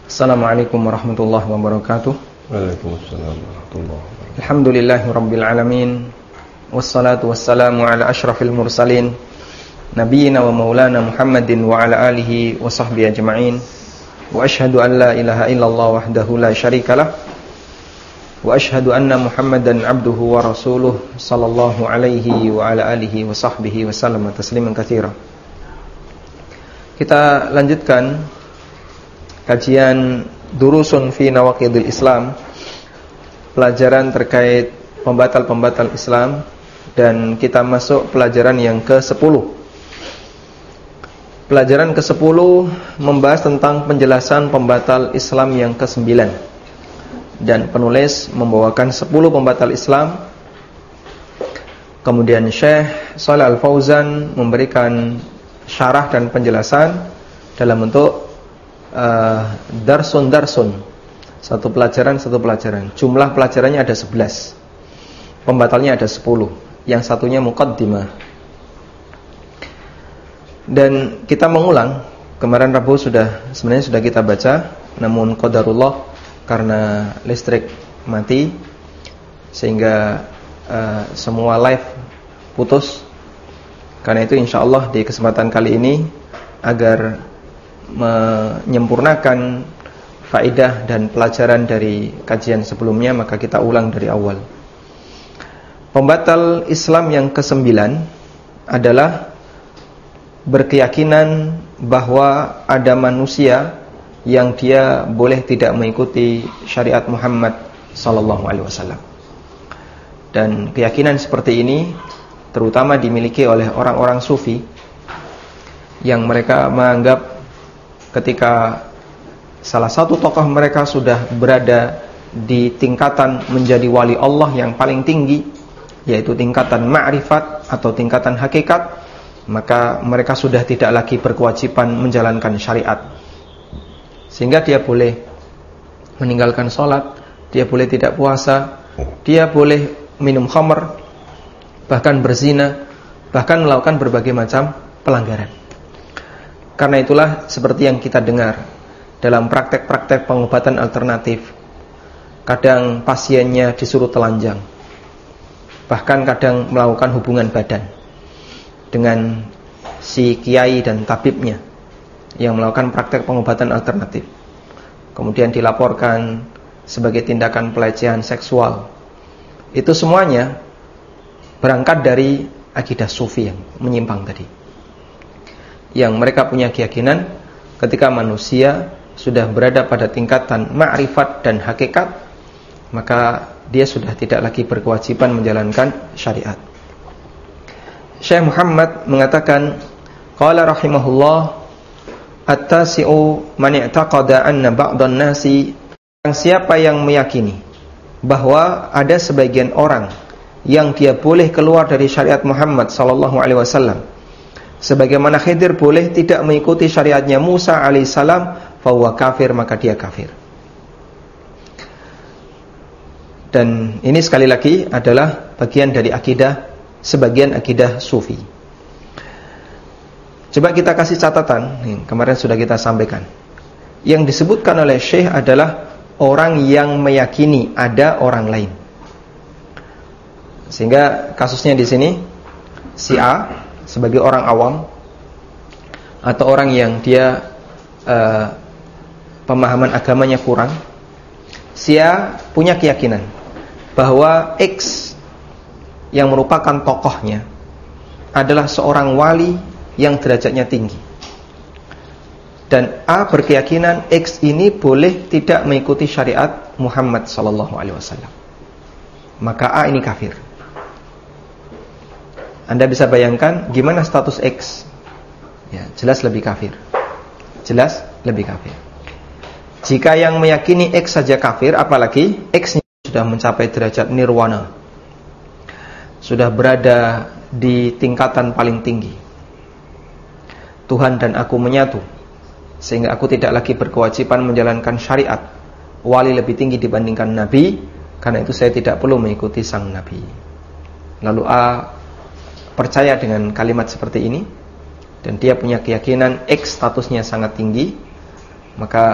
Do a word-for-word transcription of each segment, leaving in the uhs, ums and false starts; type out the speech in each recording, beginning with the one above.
Assalamualaikum warahmatullahi wabarakatuh. Waalaikumsalam warahmatullahi wabarakatuh. Alhamdulillahi rabbil alamin. Wassalatu wassalamu ala asyrafil mursalin Nabiyyina wa maulana Muhammadin wa ala alihi wa sahbihi ajma'in. Wa ashhadu an la ilaha illallah wahdahu la syarikalah. Wa ashhadu anna Muhammadan abduhu wa rasuluh sallallahu alaihi wa ala alihi wa sahbihi wa sallam tasliman katsira. Kita lanjutkan kajian Durusun fi Nawaqidil Islam, pelajaran terkait pembatal-pembatal Islam, dan kita masuk pelajaran yang ke sepuluh. Pelajaran ke sepuluh membahas tentang penjelasan pembatal Islam yang ke sembilan, dan penulis membawakan sepuluh pembatal Islam. Kemudian Syekh Shalih Al-Fauzan memberikan syarah dan penjelasan dalam bentuk Uh, darsun darsun, satu pelajaran satu pelajaran. Jumlah pelajarannya ada sebelas, pembatalnya ada sepuluh, yang satunya muqaddimah. Dan kita mengulang, kemarin Rabu sudah sebenarnya sudah kita baca, namun qadarullah karena listrik mati sehingga uh, semua live putus. Karena itu insyaallah di kesempatan kali ini, agar menyempurnakan faedah dan pelajaran dari kajian sebelumnya, maka kita ulang dari awal. Pembatal Islam yang kesembilan adalah berkeyakinan bahwa ada manusia yang dia boleh tidak mengikuti syariat Muhammad sallallahu alaihi wasallam. Dan keyakinan seperti ini terutama dimiliki oleh orang-orang sufi, yang mereka menganggap ketika salah satu tokoh mereka sudah berada di tingkatan menjadi wali Allah yang paling tinggi, yaitu tingkatan ma'rifat atau tingkatan hakikat, maka mereka sudah tidak lagi berkewajiban menjalankan syariat. Sehingga dia boleh meninggalkan sholat, dia boleh tidak puasa, dia boleh minum khamr, bahkan berzina, bahkan melakukan berbagai macam pelanggaran. Karena itulah seperti yang kita dengar dalam praktek-praktek pengobatan alternatif, kadang pasiennya disuruh telanjang, bahkan kadang melakukan hubungan badan dengan si kiai dan tabibnya yang melakukan praktek pengobatan alternatif, kemudian dilaporkan sebagai tindakan pelecehan seksual. Itu semuanya berangkat dari akidah sufi yang menyimpang tadi, yang mereka punya keyakinan ketika manusia sudah berada pada tingkatan ma'rifat dan hakikat, maka dia sudah tidak lagi berkewajiban menjalankan syariat. Syekh Muhammad mengatakan, qala rahimahullah, at-tasi'u man i'taqada anna ba'dhan nasi, siapa yang meyakini bahwa ada sebagian orang yang dia boleh keluar dari syariat Muhammad sallallahu alaihi wasallam, sebagaimana Khidir boleh tidak mengikuti syariatnya Musa alaihissalam, fahuwa kafir, maka dia kafir. Dan ini sekali lagi adalah bagian dari akidah, sebagian akidah sufi. Coba kita kasih catatan, yang kemarin sudah kita sampaikan. Yang disebutkan oleh Syekh adalah orang yang meyakini ada orang lain. Sehingga kasusnya di sini, si A sebagai orang awam atau orang yang dia uh, pemahaman agamanya kurang, dia punya keyakinan bahwa X yang merupakan tokohnya adalah seorang wali yang derajatnya tinggi, dan A berkeyakinan X ini boleh tidak mengikuti syariat Muhammad sallallahu alaihi wasallam, maka A ini kafir. Anda bisa bayangkan gimana status X? Ya, jelas lebih kafir. Jelas lebih kafir. Jika yang meyakini X saja kafir, apalagi X-nya sudah mencapai derajat nirwana, sudah berada di tingkatan paling tinggi. Tuhan dan aku menyatu, sehingga aku tidak lagi berkewajiban menjalankan syariat. Wali lebih tinggi dibandingkan Nabi, karena itu saya tidak perlu mengikuti sang Nabi. Lalu A percaya dengan kalimat seperti ini, dan dia punya keyakinan X statusnya sangat tinggi, maka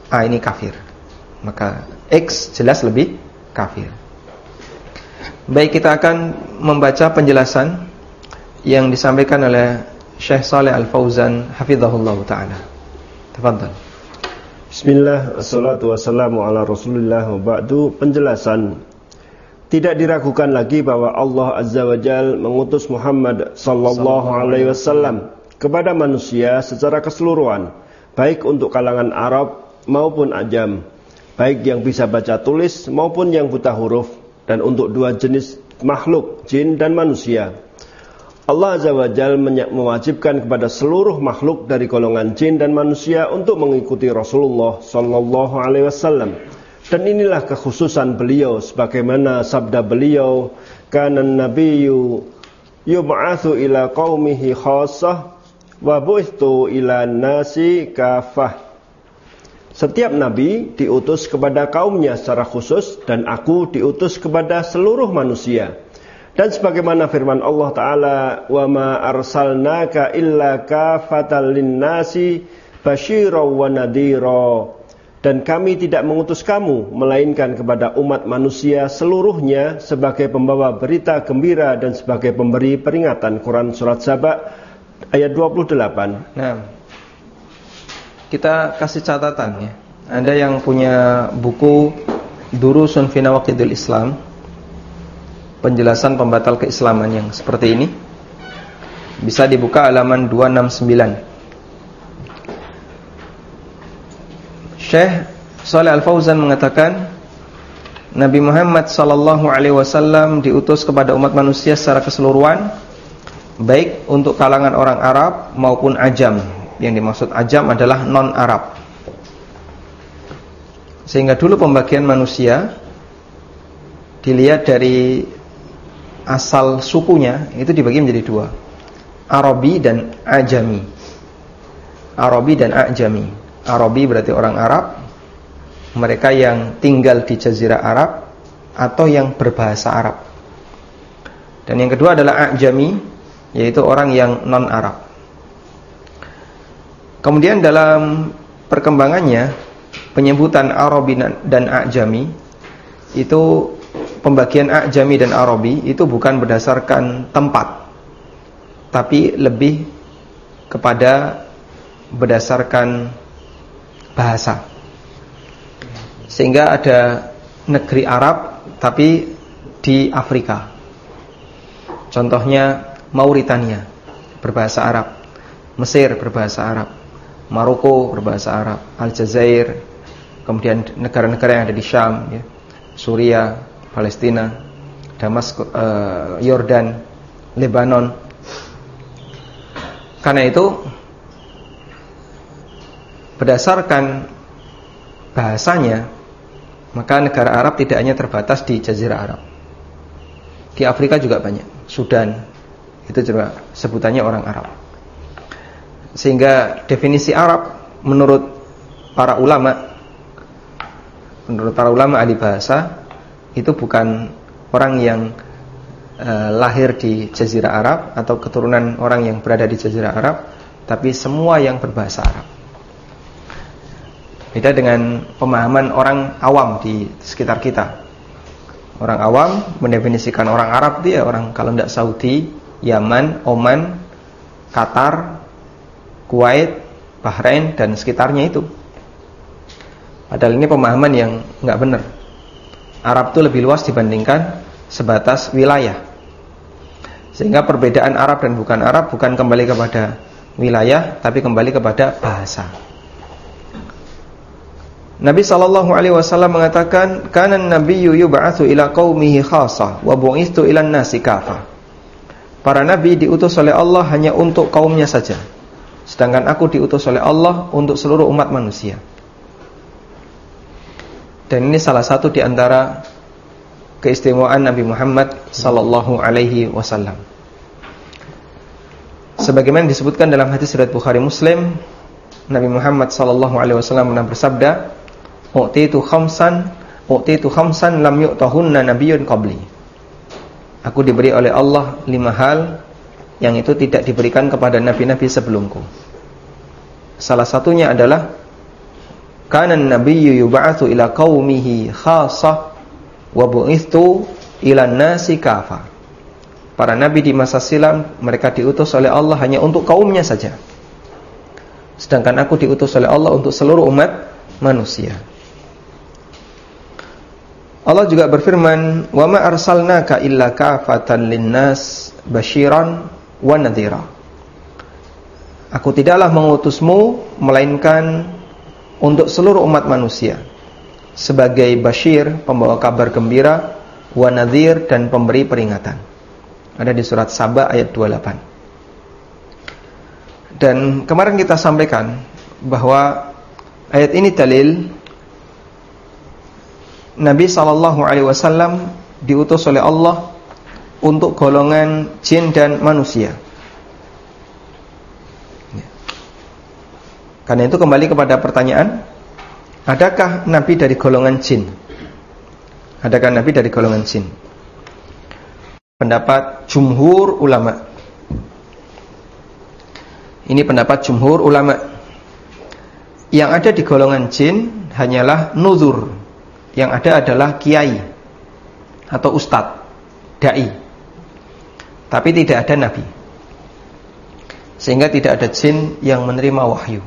A ini kafir, maka X jelas lebih kafir. Baik, kita akan membaca penjelasan yang disampaikan oleh Syekh Shalih Al-Fauzan hafizahullah taala. Tafadhal. Bismillah, assalatu wassalamu ala Rasulillah wa ba'du. Penjelasan. Tidak diragukan lagi bahwa Allah Azza wa Jal mengutus Muhammad sallallahu alaihi wasallam kepada manusia secara keseluruhan, baik untuk kalangan Arab maupun Ajam, baik yang bisa baca tulis maupun yang buta huruf, dan untuk dua jenis makhluk, jin dan manusia. Allah Azza wa Jal mewajibkan kepada seluruh makhluk dari golongan jin dan manusia untuk mengikuti Rasulullah sallallahu alaihi wasallam. Dan inilah kekhususan beliau, sebagaimana sabda beliau, kana nabiyyu yub'atsu ila qaumihi khassah wa bu'itsu ila nasi kafah. Setiap nabi diutus kepada kaumnya secara khusus, dan aku diutus kepada seluruh manusia. Dan sebagaimana firman Allah Ta'ala, wa ma arsalnaka illa kafatan linnasi basyira wa nadhira. Dan kami tidak mengutus kamu melainkan kepada umat manusia seluruhnya sebagai pembawa berita gembira dan sebagai pemberi peringatan. Quran surat Saba ayat dua puluh delapan. Nah, kita kasih catatan ya. Anda yang punya buku Durusun fi Nawaqidil Islam, penjelasan pembatal keislaman yang seperti ini, bisa dibuka halaman dua ratus enam puluh sembilan. Syekh Shalih Al-Fauzan mengatakan, Nabi Muhammad sallallahu alaihi wasallam diutus kepada umat manusia secara keseluruhan, baik untuk kalangan orang Arab maupun Ajam. Yang dimaksud Ajam adalah non-Arab. Sehingga dulu pembagian manusia dilihat dari asal sukunya, itu dibagi menjadi dua, Arabi dan Ajami. Arabi dan Ajami. Arabi berarti orang Arab, mereka yang tinggal di Jazirah Arab atau yang berbahasa Arab. Dan yang kedua adalah Ajami, yaitu orang yang non-Arab. Kemudian dalam perkembangannya, penyebutan Arabi dan Ajami itu, pembagian Ajami dan Arabi itu bukan berdasarkan tempat, tapi lebih kepada berdasarkan bahasa. Sehingga ada negeri Arab tapi di Afrika. Contohnya Mauritania berbahasa Arab, Mesir berbahasa Arab, Maroko berbahasa Arab, Aljazair, kemudian negara-negara yang ada di Syam ya, Suria, Palestina, Damaskus, uh, Yordan, Lebanon. Karena itu berdasarkan bahasanya, maka negara Arab tidak hanya terbatas di Jazirah Arab. Di Afrika juga banyak, Sudan, itu juga sebutannya orang Arab. Sehingga definisi Arab menurut para ulama, menurut para ulama ahli bahasa, itu bukan orang yang uh, lahir di Jazirah Arab atau keturunan orang yang berada di Jazirah Arab, tapi semua yang berbahasa Arab. Beda dengan pemahaman orang awam di sekitar kita. Orang awam mendefinisikan orang Arab itu ya orang, kalau tidak Saudi, Yaman, Oman, Qatar, Kuwait, Bahrain dan sekitarnya itu. Padahal ini pemahaman yang nggak benar. Arab itu lebih luas dibandingkan sebatas wilayah. Sehingga perbedaan Arab dan bukan Arab bukan kembali kepada wilayah, tapi kembali kepada bahasa. Nabi sallallahu alaihi wasallam mengatakan, "Kana an-nabiyyu yub'atsu ila qaumihi khassah wa bu'itsu ila an-nasi kafah." Para nabi diutus oleh Allah hanya untuk kaumnya saja, sedangkan aku diutus oleh Allah untuk seluruh umat manusia. Dan ini salah satu di antara keistimewaan Nabi Muhammad sallallahu alaihi wasallam. Sebagaimana disebutkan dalam hadis riwayat Bukhari Muslim, Nabi Muhammad sallallahu alaihi wasallam pernah bersabda, "U'titu khamsan, u'titu khamsan lam yu'tahunna nabiyyun qabli." Aku diberi oleh Allah lima hal yang itu tidak diberikan kepada nabi-nabi sebelumku. Salah satunya adalah kana an-nabiyyu yub'atsu ila qaumihi khassah wa bu'itsu ila an-nasi kafah. Para nabi di masa silam mereka diutus oleh Allah hanya untuk kaumnya saja. Sedangkan aku diutus oleh Allah untuk seluruh umat manusia. Allah juga berfirman, "Wa ma arsalnaka illa kafatan lin-nas basyiran wa nadhira." Aku tidaklah mengutusmu melainkan untuk seluruh umat manusia sebagai basyir, pembawa kabar gembira, wa nadhir, dan pemberi peringatan. Ada di surat Saba ayat dua puluh delapan. Dan kemarin kita sampaikan bahwa ayat ini dalil Nabi sallallahu alaihi wasallam diutus oleh Allah untuk golongan jin dan manusia. Karena itu kembali kepada pertanyaan, adakah Nabi dari golongan jin? Adakah Nabi dari golongan jin? Pendapat jumhur ulama. Ini pendapat jumhur ulama. Yang ada di golongan jin hanyalah nuzur. Yang ada adalah kiai atau ustadz, dai. Tapi tidak ada nabi. Sehingga tidak ada jin yang menerima wahyu.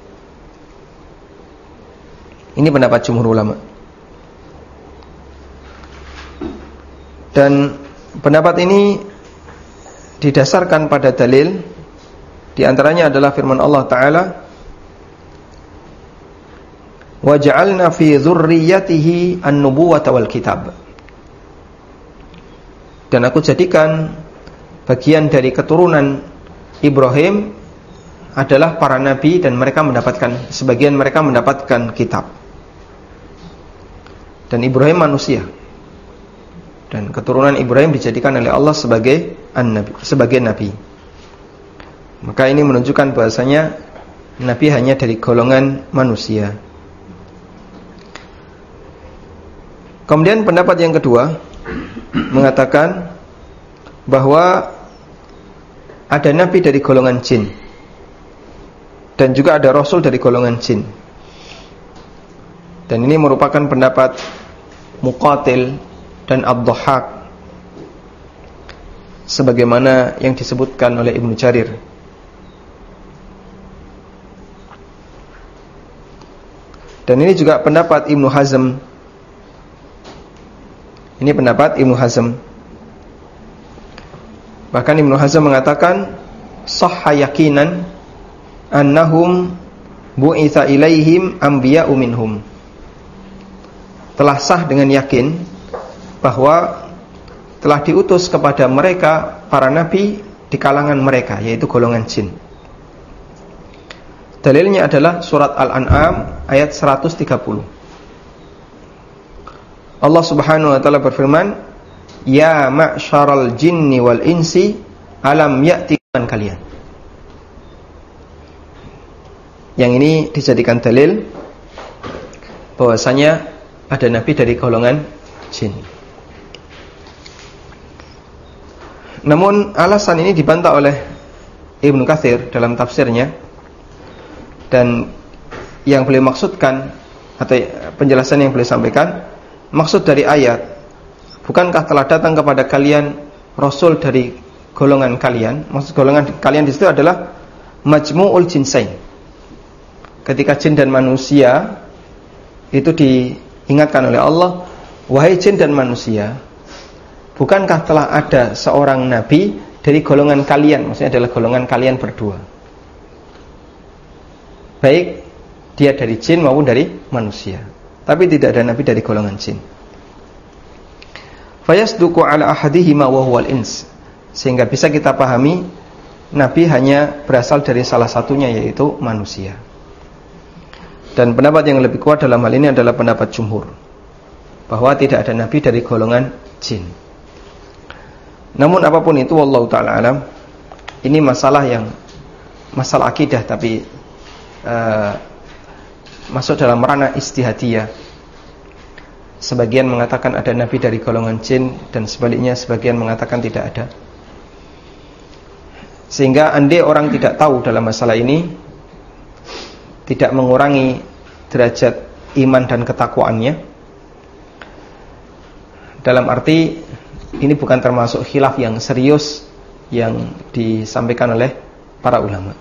Ini pendapat jumhur ulama. Dan pendapat ini didasarkan pada dalil, di antaranya adalah firman Allah Ta'ala, "Wa ja'alna fi dzurriyyatihi an-nubuwata wal kitab." Dan aku jadikan bagian dari keturunan Ibrahim adalah para nabi, dan mereka mendapatkan, sebagian mereka mendapatkan kitab. Dan Ibrahim manusia. Dan keturunan Ibrahim dijadikan oleh Allah sebagai an-nabi, sebagai nabi. Maka ini menunjukkan bahasanya nabi hanya dari golongan manusia. Kemudian pendapat yang kedua mengatakan bahwa ada nabi dari golongan jin dan juga ada rasul dari golongan jin. Dan ini merupakan pendapat Muqatil dan Ad-Dhahhak sebagaimana yang disebutkan oleh Ibnu Jarir. Dan ini juga pendapat Ibnu Hazm. Ini pendapat Ibnu Hazm. Bahkan Ibnu Hazm mengatakan sahha yaqinan annahum bu'itsa ilaihim anbiya'u minhum. Telah sah dengan yakin bahwa telah diutus kepada mereka para nabi di kalangan mereka, yaitu golongan jin. Dalilnya adalah surat Al-An'am ayat seratus tiga puluh. Allah Subhanahu wa taala berfirman, "Ya ma'syaral jinni wal insi alam ya'tikum kalian." Yang ini dijadikan dalil bahwasanya ada nabi dari golongan jin. Namun alasan ini dibantah oleh Ibnu Katsir dalam tafsirnya, dan yang beliau maksudkan atau penjelasan yang beliau sampaikan, maksud dari ayat, bukankah telah datang kepada kalian rasul dari golongan kalian? Maksud golongan kalian di situ adalah majmu'ul jinsain. Ketika jin dan manusia itu diingatkan oleh Allah, wahai jin dan manusia, bukankah telah ada seorang nabi dari golongan kalian? Maksudnya adalah golongan kalian berdua, baik dia dari jin maupun dari manusia. Tapi tidak ada nabi dari golongan jin. Fayasduqu ala ahadihima wa huwal ins. Sehingga bisa kita pahami nabi hanya berasal dari salah satunya, yaitu manusia. Dan pendapat yang lebih kuat dalam hal ini adalah pendapat jumhur, bahwa tidak ada nabi dari golongan jin. Namun apapun itu, wallahu ta'ala alam, ini masalah yang masalah akidah, tapi uh, masuk dalam ranah ijtihadiyah. Sebagian mengatakan ada nabi dari golongan jin, dan sebaliknya sebagian mengatakan tidak ada. Sehingga andai orang tidak tahu dalam masalah ini, tidak mengurangi derajat iman dan ketakwaannya. Dalam arti ini bukan termasuk khilaf yang serius yang disampaikan oleh para ulama,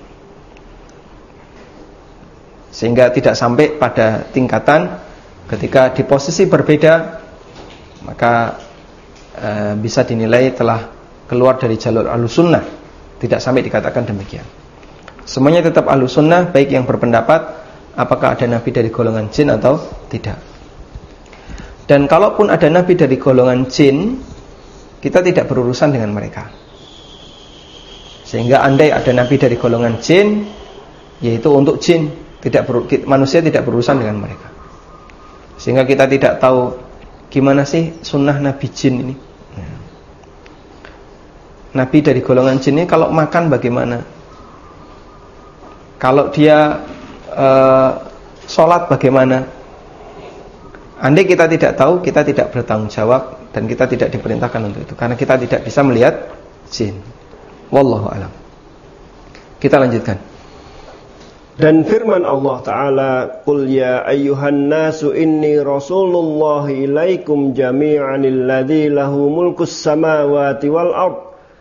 sehingga tidak sampai pada tingkatan ketika di posisi berbeda maka e, bisa dinilai telah keluar dari jalur Ahlussunnah. Tidak sampai dikatakan demikian. Semuanya tetap Ahlussunnah, baik yang berpendapat apakah ada nabi dari golongan jin atau tidak. Dan kalaupun ada nabi dari golongan jin, kita tidak berurusan dengan mereka. Sehingga andai ada nabi dari golongan jin, yaitu untuk jin, tidak ber, manusia tidak berurusan dengan mereka. Sehingga kita tidak tahu gimana sih sunnah nabi jin ini. Nabi dari golongan jin ini kalau makan bagaimana? Kalau dia uh, sholat bagaimana? Andai kita tidak tahu, kita tidak bertanggung jawab dan kita tidak diperintahkan untuk itu, karena kita tidak bisa melihat jin. Wallahu a'lam. Kita lanjutkan. Dan firman Allah Ta'ala, Qul ya ayyuhan nasu inni rasulullah ilaikum jami'an alladhi lahu mulkus samawati wal ard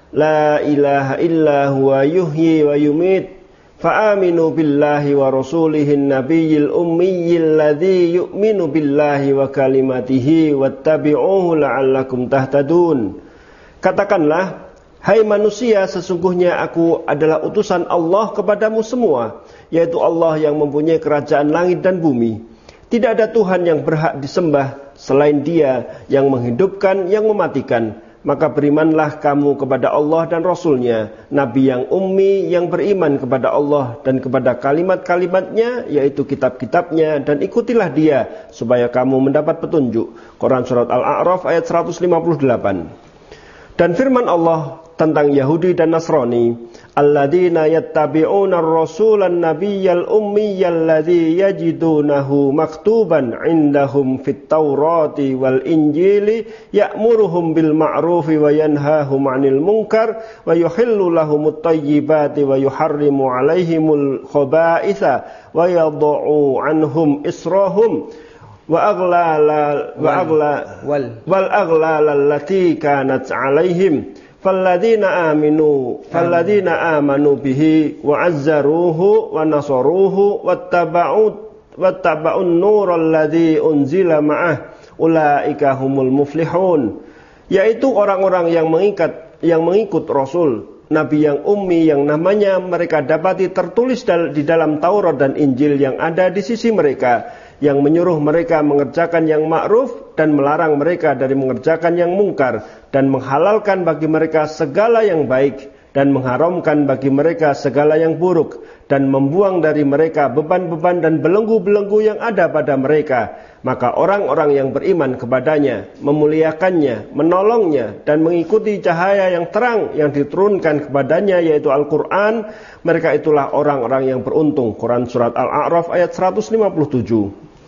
la ilaha illa huwa yuhyi wa yumit fa'aminu billahi wa rasulihin nabiyyil ummiyil ladzi yu'minu billahi wa kalimatihi wattabi'uhu la'allakum tahtadun. Katakanlah, hai manusia, sesungguhnya aku adalah utusan Allah kepadamu semua, yaitu Allah yang mempunyai kerajaan langit dan bumi. Tidak ada Tuhan yang berhak disembah selain Dia yang menghidupkan, yang mematikan. Maka berimanlah kamu kepada Allah dan Rasul-Nya, Nabi yang ummi yang beriman kepada Allah dan kepada kalimat-kalimatnya, yaitu kitab-kitabnya, dan ikutilah Dia supaya kamu mendapat petunjuk. Quran Surat Al-A'raf ayat seratus lima puluh delapan. Dan firman Allah tentang Yahudi dan Nasrani, alladzina yattabi'una ar-rasulan nabiyyal ummiyal ladzi yajidunahu maktuban 'indahum fit taurati wal injili ya'muruhum bil ma'rufi wa yanhahum 'anil munkar wa yuhillu lahumut thayyibati wa yuharrimu 'alaihimul khaba'itha wa yadh'u 'anhum israhum wa aghlala wa agla wal wal aghlala allati kanat 'alaihim Falladzina aminu Falladzina amanu bihi wa azzaruhu wa nasaruhu wattaba'u wattaba'un nural ladzi unzila ma'ah ulaika humul muflihun. Yaitu orang-orang yang mengikat yang mengikut Rasul Nabi yang ummi yang namanya mereka dapati tertulis di dalam Taurat dan Injil yang ada di sisi mereka, yang menyuruh mereka mengerjakan yang ma'ruf dan melarang mereka dari mengerjakan yang mungkar, dan menghalalkan bagi mereka segala yang baik dan mengharamkan bagi mereka segala yang buruk, dan membuang dari mereka beban-beban dan belenggu-belenggu yang ada pada mereka. Maka orang-orang yang beriman kepadanya, memuliakannya, menolongnya, dan mengikuti cahaya yang terang yang diturunkan kepadanya, yaitu Al-Quran, mereka itulah orang-orang yang beruntung. Quran Surat Al-A'raf ayat seratus lima puluh tujuh.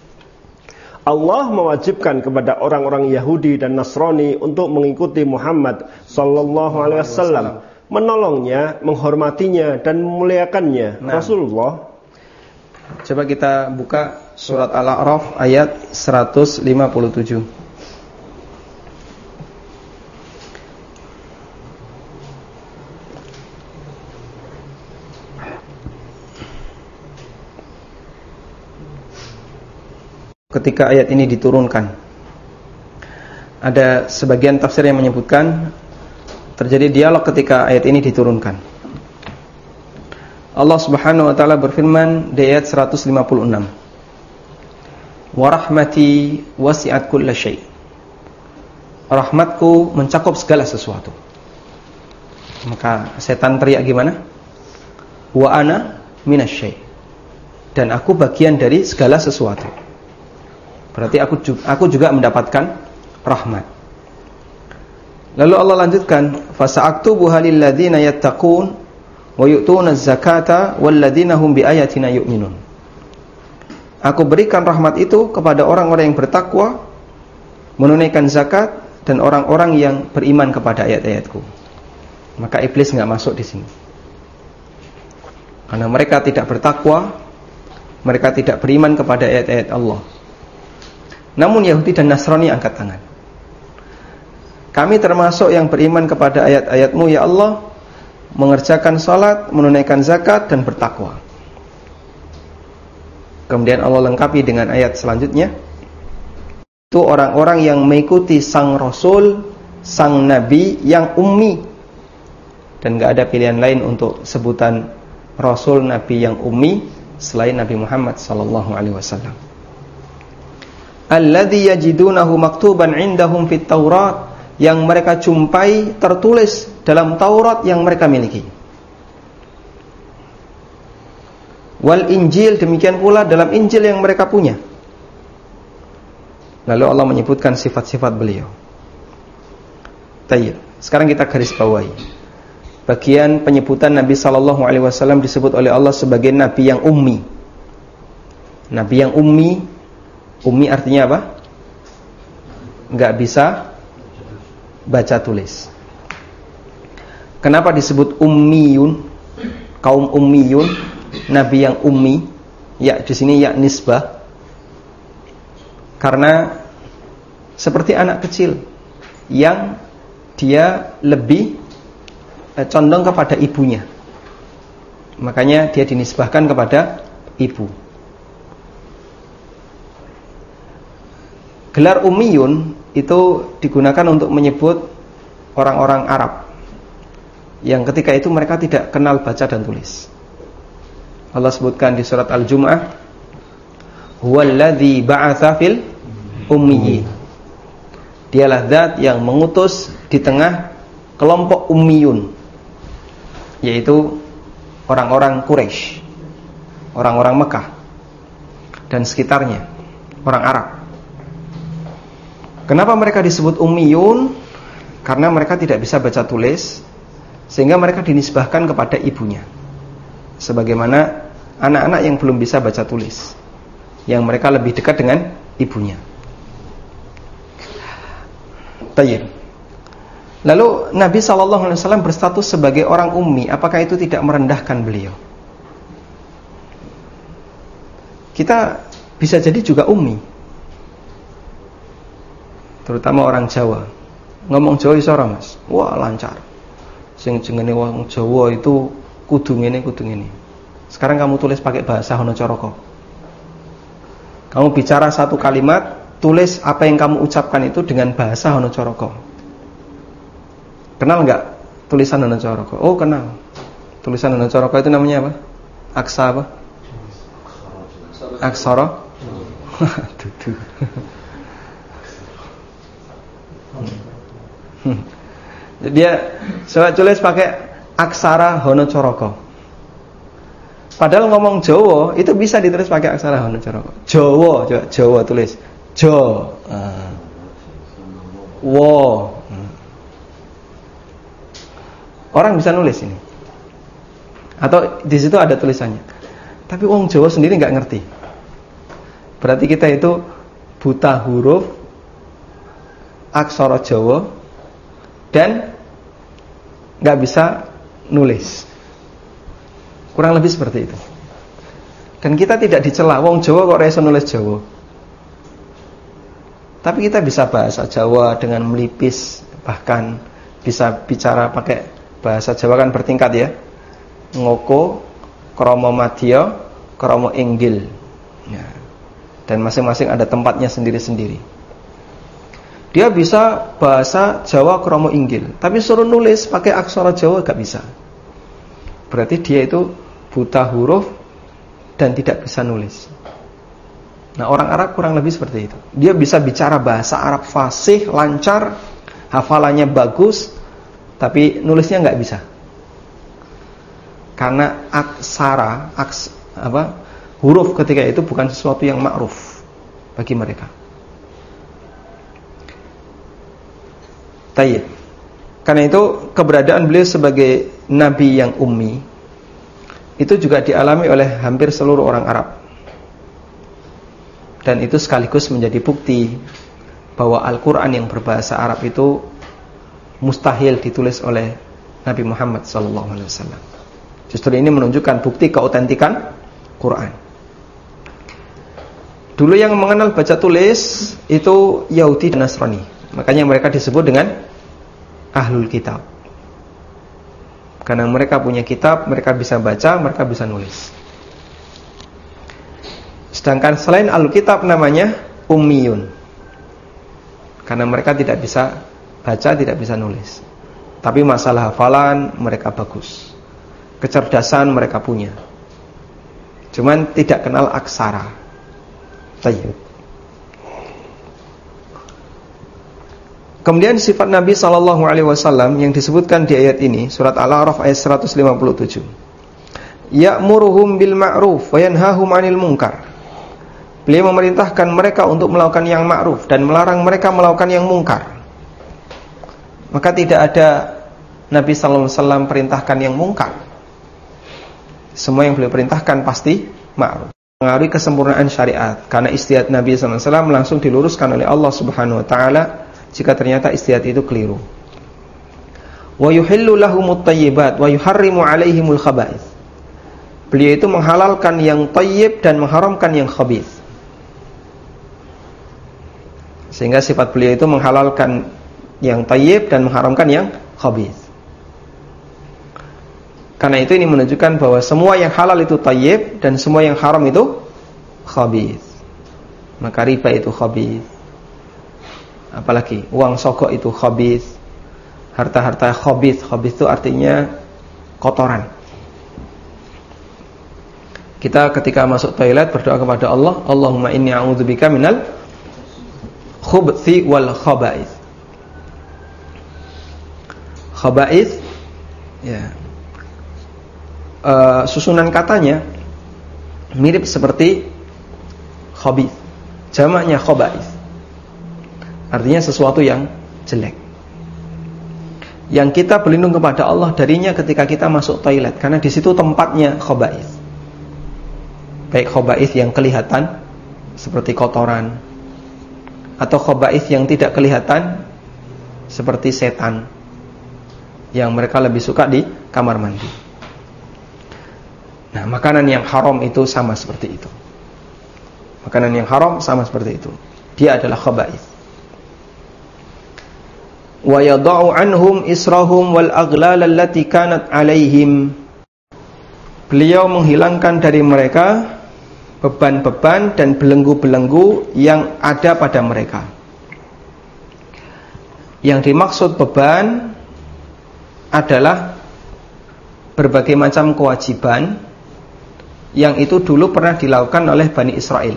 Allah mewajibkan kepada orang-orang Yahudi dan Nasrani untuk mengikuti Muhammad sallallahu alaihi wasallam, menolongnya, menghormatinya, dan memuliakannya. Nah, Rasulullah. Coba kita buka surat Al-A'raf ayat seratus lima puluh tujuh. Ketika ayat ini diturunkan, ada sebagian tafsir yang menyebutkan terjadi dialog ketika ayat ini diturunkan. Allah Subhanahu wa taala berfirman di ayat seratus lima puluh enam, "Wa rahmati wasi'at kulla syai'." Rahmatku mencakup segala sesuatu. Maka setan teriak gimana? "Wa ana minasyai'." Dan aku bagian dari segala sesuatu. Berarti aku juga, aku juga mendapatkan rahmat. Lalu Allah lanjutkan, "Fasa'aktubuha lil ladzina yattaqun wa yu'tuna az-zakata wal ladzina hum bi ayatina yu'minun." Aku berikan rahmat itu kepada orang-orang yang bertakwa, menunaikan zakat, dan orang-orang yang beriman kepada ayat-ayatku. Maka iblis enggak masuk di sini. Karena mereka tidak bertakwa, Mereka tidak beriman kepada ayat-ayat Allah. Namun Yahudi dan Nasrani angkat tangan. Kami termasuk yang beriman kepada ayat-ayat-Mu ya Allah, mengerjakan salat, menunaikan zakat dan bertakwa. Kemudian Allah lengkapi dengan ayat selanjutnya. Itu orang-orang yang mengikuti sang Rasul, sang Nabi yang ummi. Dan gak ada pilihan lain untuk sebutan Rasul Nabi yang ummi selain Nabi Muhammad sallallahu alaihi wasallam. Alladzi yajidunahu maktuban indahum fit Taurat, yang mereka jumpai tertulis dalam Taurat yang mereka miliki. Wal Injil, demikian pula dalam Injil yang mereka punya. Lalu Allah menyebutkan sifat-sifat beliau. Tayyib. Sekarang kita garis bawahi. Bagian penyebutan Nabi sallallahu alaihi wasallam disebut oleh Allah sebagai Nabi yang ummi. Nabi yang ummi, ummi artinya apa? Enggak bisa baca tulis. Kenapa disebut ummiyun? Kaum ummiyun, Nabi yang ummi. Ya, di sini ya nisbah. Karena seperti anak kecil yang dia lebih condong kepada ibunya, makanya dia dinisbahkan kepada ibu. Gelar ummiyun itu digunakan untuk menyebut orang-orang Arab yang ketika itu mereka tidak kenal baca dan tulis. Allah sebutkan di surat Al-Jumu'ah, huwallazi ba'atsa fil ummiyyin. Dialah zat yang mengutus di tengah kelompok ummiyun, yaitu orang-orang Quraisy, orang-orang Mekah dan sekitarnya, orang Arab. Kenapa mereka disebut ummiyun? Karena mereka tidak bisa baca tulis, sehingga mereka dinisbahkan kepada ibunya, sebagaimana anak-anak yang belum bisa baca tulis, yang mereka lebih dekat dengan ibunya. Tayyib. Lalu Nabi shallallahu alaihi wasallam berstatus sebagai orang ummi. Apakah itu tidak merendahkan beliau? Kita bisa jadi juga ummi, terutama orang Jawa. Ngomong Jawa iso ora, Mas? Wah, lancar. Sing jenenge wong Jawa itu kudu ngene kudu ngene. Sekarang kamu tulis pakai bahasa Hanacaraka. Kamu bicara satu kalimat, tulis apa yang kamu ucapkan itu dengan bahasa Hanacaraka. Kenal nggak tulisan Hanacaraka? Oh, kenal. Tulisan Hanacaraka itu namanya apa? Aksa apa? Aksara. Dudu. Dia coba tulis pakai aksara Hanacaraka. Padahal ngomong Jawa itu bisa ditulis pakai aksara Hanacaraka. Jawa, coba Jawa tulis. Jo. Uh. Wo. Orang bisa nulis ini, atau di situ ada tulisannya. Tapi wong Jawa sendiri nggak ngerti. Berarti kita itu buta huruf aksara Jawa dan nggak bisa nulis. Kurang lebih seperti itu. Dan kita tidak dicela, wong Jawa kok iso nulis Jawa. Tapi kita bisa bahasa Jawa dengan melipis, bahkan bisa bicara pakai bahasa Jawa kan bertingkat ya. Ngoko, kromo madya, kromo inggil. Ya. Dan masing-masing ada tempatnya sendiri-sendiri. Dia bisa bahasa Jawa kromo inggil, tapi suruh nulis pakai aksara Jawa gak bisa. Berarti dia itu buta huruf dan tidak bisa nulis. Nah, orang Arab kurang lebih seperti itu. Dia bisa bicara bahasa Arab fasih, lancar, hafalannya bagus, tapi nulisnya nggak bisa. Karena aksara, aks, apa, huruf ketika itu bukan sesuatu yang ma'ruf bagi mereka. Tayyib. Karena itu keberadaan beliau sebagai nabi yang ummi itu juga dialami oleh hampir seluruh orang Arab. Dan itu sekaligus menjadi bukti bahwa Al-Quran yang berbahasa Arab itu mustahil ditulis oleh Nabi Muhammad sallallahu alaihi wasallam. Justru ini menunjukkan bukti keautentikan Quran. Dulu yang mengenal baca tulis itu Yahudi dan Nasrani. Makanya mereka disebut dengan Ahlul Kitab. Karena mereka punya kitab, mereka bisa baca, mereka bisa nulis. Sedangkan selain Ahlul Kitab namanya Ummiyun. Karena mereka tidak bisa baca, tidak bisa nulis. Tapi masalah hafalan mereka bagus. Kecerdasan mereka punya. Cuman tidak kenal aksara. Tayyib. Kemudian sifat Nabi sallallahu alaihi wasallam yang disebutkan di ayat ini, surat Al-A'raf ayat seratus lima puluh tujuh. Ya'muruhum bil ma'ruf wa yanhahum 'anil munkar. Beliau memerintahkan mereka untuk melakukan yang ma'ruf dan melarang mereka melakukan yang mungkar. Maka tidak ada Nabi sallallahu alaihi wasallam perintahkan yang mungkar. Semua yang beliau perintahkan pasti ma'ruf. Mengaruhi kesempurnaan syariat. Karena istihad Nabi sallallahu alaihi wasallam langsung diluruskan oleh Allah Subhanahu wa taala jika ternyata istihad itu keliru. Wa yuhillu lahumut thayyibat wa yuharrimu 'alaihimul khaba'ith. Beliau itu menghalalkan yang thayyib dan mengharamkan yang khabith. Sehingga sifat beliau itu menghalalkan yang thayyib dan mengharamkan yang khabith. Karena itu ini menunjukkan bahwa semua yang halal itu thayyib dan semua yang haram itu khabith. Maka riba itu khabith. Apalagi uang sogok itu khabith. Harta-harta khabith, khabith itu artinya kotoran. Kita ketika masuk toilet berdoa kepada Allah, Allahumma inni a'udzubika minal khubthi wal khaba'ith. Khaba'ith, ya, uh, susunan katanya mirip seperti khabith, jamaknya khaba'ith, artinya sesuatu yang jelek, yang kita berlindung kepada Allah darinya ketika kita masuk toilet, karena di situ tempatnya khaba'ith. Baik khaba'ith yang kelihatan seperti kotoran, atau khaba'ith yang tidak kelihatan seperti setan, yang mereka lebih suka di kamar mandi. Nah, makanan yang haram itu sama seperti itu. Makanan yang haram sama seperti itu. Dia adalah khaba'ith. Wa yada'u anhum israhum wal aghlal allati kanat 'alaihim. Beliau menghilangkan dari mereka beban-beban dan belenggu-belenggu yang ada pada mereka. Yang dimaksud beban adalah berbagai macam kewajiban yang itu dulu pernah dilakukan oleh Bani Israel.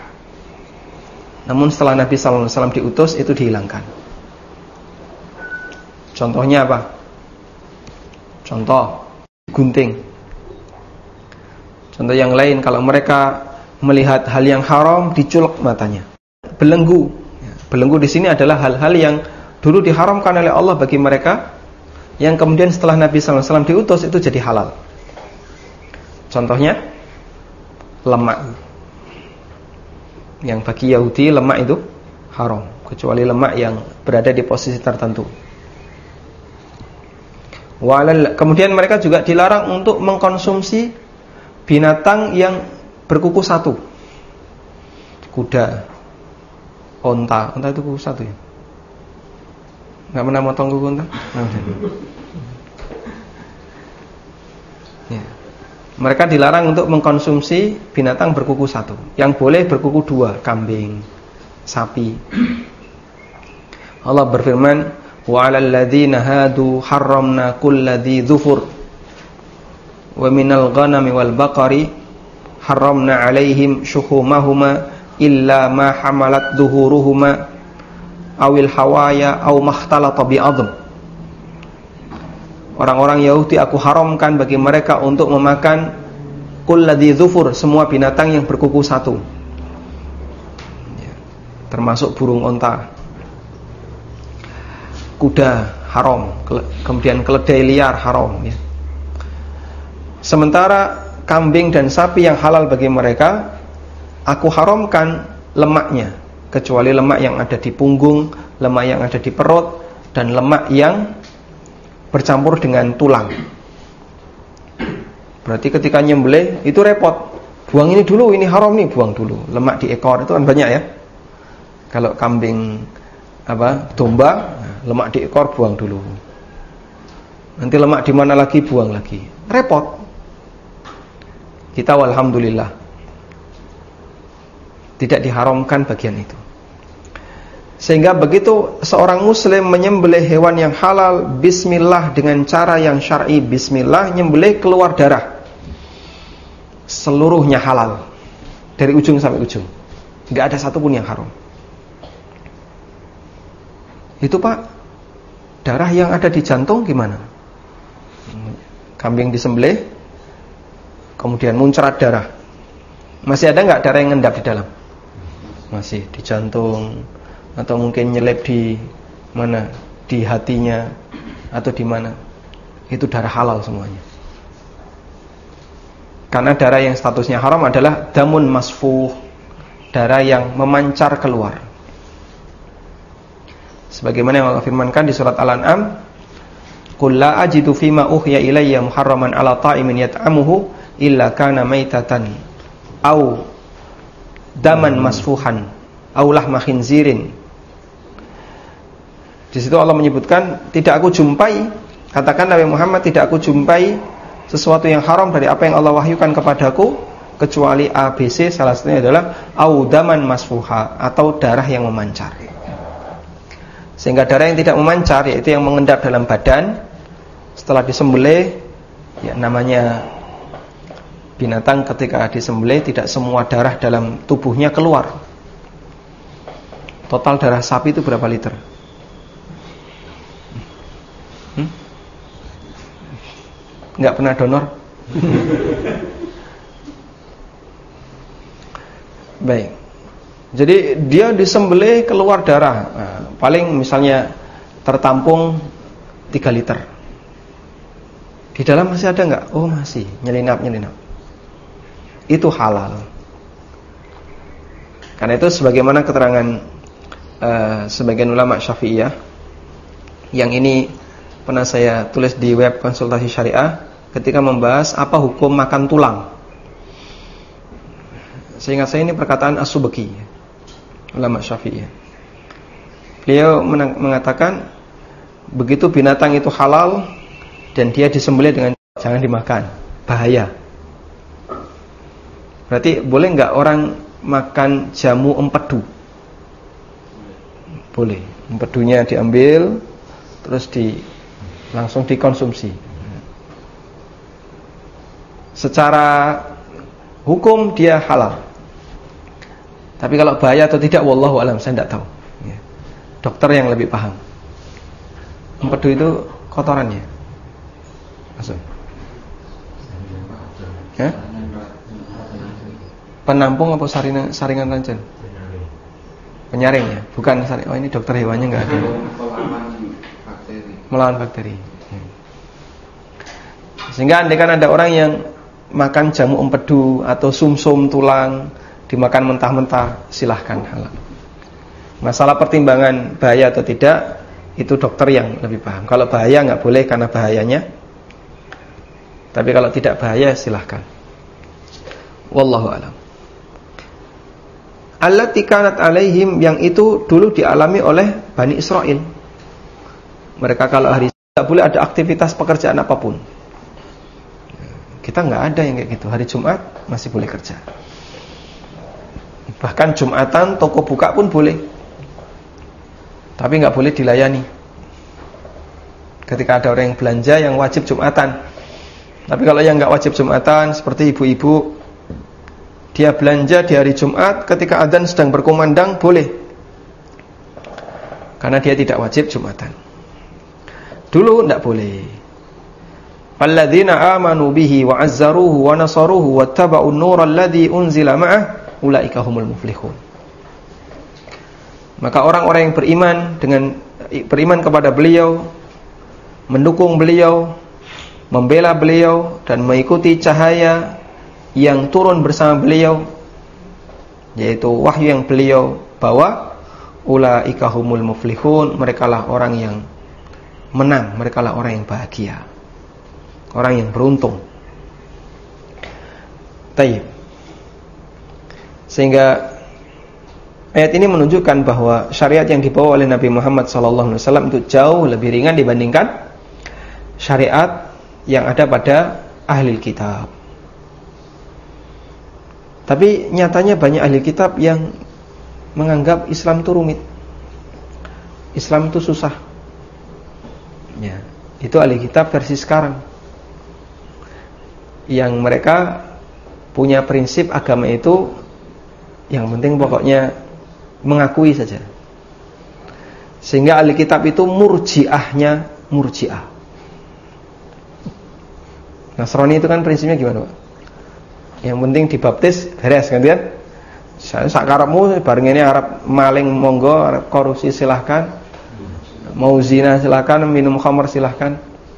Namun setelah Nabi sallallahu alaihi wasallam diutus, itu dihilangkan. Contohnya apa? Contoh gunting. Contoh yang lain, kalau mereka melihat hal yang haram, diculek matanya. Belenggu. Belenggu di sini adalah hal-hal yang dulu diharamkan oleh Allah bagi mereka, yang kemudian setelah Nabi sallallahu alaihi wasallam diutus itu jadi halal. Contohnya lemak. Yang bagi Yahudi lemak itu haram, kecuali lemak yang berada di posisi tertentu. Walal, kemudian mereka juga dilarang untuk mengkonsumsi binatang yang berkuku satu. Kuda, onta, onta itu kuku satu ya? Nggak pernah motong kuku onta? Ya. Mereka dilarang untuk mengkonsumsi binatang berkuku satu. Yang boleh berkuku dua, kambing, sapi. Allah berfirman, wa 'alal ladzina hadu harramna kulladzi dzufur wa minal ghanami wal baqari harramna 'alaihim shuhumahuma illa ma hamalat dhuhuruhuma awil hawaya aw makhtalata bi'adhm. Orang-orang Yahudi aku haramkan bagi mereka untuk memakan kulladzi dzufur, semua binatang yang berkuku satu, termasuk burung onta, kuda haram, kemudian keledai liar haram ya. Sementara kambing dan sapi yang halal bagi mereka, aku haramkan lemaknya, kecuali lemak yang ada di punggung, lemak yang ada di perut, dan lemak yang bercampur dengan tulang. Berarti ketika nyembelih itu repot, buang ini dulu, ini haram nih, buang dulu. Lemak di ekor itu kan banyak ya. Kalau kambing apa domba, lemak di ekor buang dulu. Nanti lemak di mana lagi, buang lagi. Repot. Kita walhamdulillah tidak diharamkan bagian itu. Sehingga begitu seorang muslim menyembelih hewan yang halal, bismillah dengan cara yang syar'i, bismillah, nyembelih keluar darah. Seluruhnya halal. Dari ujung sampai ujung. Enggak ada satupun yang haram. Itu Pak, darah yang ada di jantung gimana? Kambing disembelih, kemudian muncrat darah. Masih ada enggak darah yang ngendap di dalam? Masih di jantung, atau mungkin nyelip di mana? Di hatinya, atau di mana? Itu darah halal semuanya. Karena darah yang statusnya haram adalah damun masfuh, darah yang memancar keluar. Sebagaimana yang Allah firmankan di surat Al-An'am, "Qul la ajidu fima uhiya ilayya muharraman 'ala ta'imin yat'amuhu illa kana maitatan aw daman masfuhan aw lahma khinzirin." Di situ Allah menyebutkan, tidak aku jumpai, katakan Nabi Muhammad, tidak aku jumpai sesuatu yang haram dari apa yang Allah wahyukan kepadaku kecuali A B C, salah satunya adalah audaman masfuha, atau darah yang memancar. Sehingga darah yang tidak memancar, yaitu yang mengendap dalam badan, setelah disembelih, ya namanya binatang ketika disembelih tidak semua darah dalam tubuhnya keluar. Total darah sapi itu berapa liter? Hmm? Nggak pernah donor? Baik. Jadi dia disembelih keluar darah, nah, paling misalnya tertampung tiga liter. Di dalam masih ada nggak? Oh masih, nyelinap-nyelinap. Itu halal. Karena itu sebagaimana keterangan uh, sebagian ulama Syafi'iyah, yang ini pernah saya tulis di web konsultasi syariah ketika membahas apa hukum makan tulang. Seingat saya ini perkataan As-Subki, ulama Syafi'iyah. Beliau mengatakan begitu binatang itu halal dan dia disembelih dengan jangan dimakan, bahaya. Berarti boleh enggak orang makan jamu empedu? Boleh. Empedunya diambil terus di langsung dikonsumsi. Secara hukum dia halal. Tapi kalau bahaya atau tidak, wallahu alam, saya tidak tahu. Ya. Dokter yang lebih paham. Empedu itu kotorannya. Masuk. Ya? Penampung apa saringan, saringan rancun? Penyaring ya, bukan saring. Oh ini dokter hewannya nggak ada. Melawan bakteri. Sehingga andaikan ada orang yang makan jamu empedu atau sumsum tulang dimakan mentah-mentah, silahkan halal. Masalah pertimbangan bahaya atau tidak, itu dokter yang lebih paham. Kalau bahaya nggak boleh karena bahayanya. Tapi kalau tidak bahaya silahkan. Wallahu a'lam. Allati kanat alaihim, yang itu dulu dialami oleh Bani Israel. Mereka kalau hari tidak boleh ada aktivitas pekerjaan apapun. Kita nggak ada yang kayak gitu. Hari Jumat masih boleh kerja. Bahkan Jumatan toko buka pun boleh. Tapi nggak boleh dilayani. Ketika ada orang yang belanja yang wajib Jumatan. Tapi kalau yang nggak wajib Jumatan, seperti ibu-ibu, dia belanja di hari Jumat ketika adzan sedang berkumandang, boleh. Karena dia tidak wajib Jumatan. Dulu tidak boleh. Alladzina amanu bihi wa azzaruhu wa nasaruhu wattaba'un nural ladzi unzila ma'ah ulaika humul muflihun. Maka orang-orang yang beriman dengan beriman kepada beliau, mendukung beliau, membela beliau dan mengikuti cahaya yang turun bersama beliau, yaitu wahyu yang beliau bawa, ulaika humul muflihun, merekalah orang yang menang, merekalah orang yang bahagia, orang yang beruntung. Tayyib. Sehingga ayat ini menunjukkan bahwa syariat yang dibawa oleh Nabi Muhammad sallallahu alaihi wasallam itu jauh lebih ringan dibandingkan syariat yang ada pada ahli kitab. Tapi nyatanya banyak ahli kitab yang menganggap Islam itu rumit, Islam itu susah. Ya, itu ahli kitab versi sekarang, yang mereka punya prinsip agama itu yang penting pokoknya mengakui saja. Sehingga ahli kitab itu murjiahnya murjiah. Nasrani itu kan prinsipnya gimana, Pak? Yang penting dibaptis beres kan dia. Saya sakarepmu bareng ini Arab maling monggo, Arab korupsi silahkan, mau zina silahkan, minum khamr silahkan,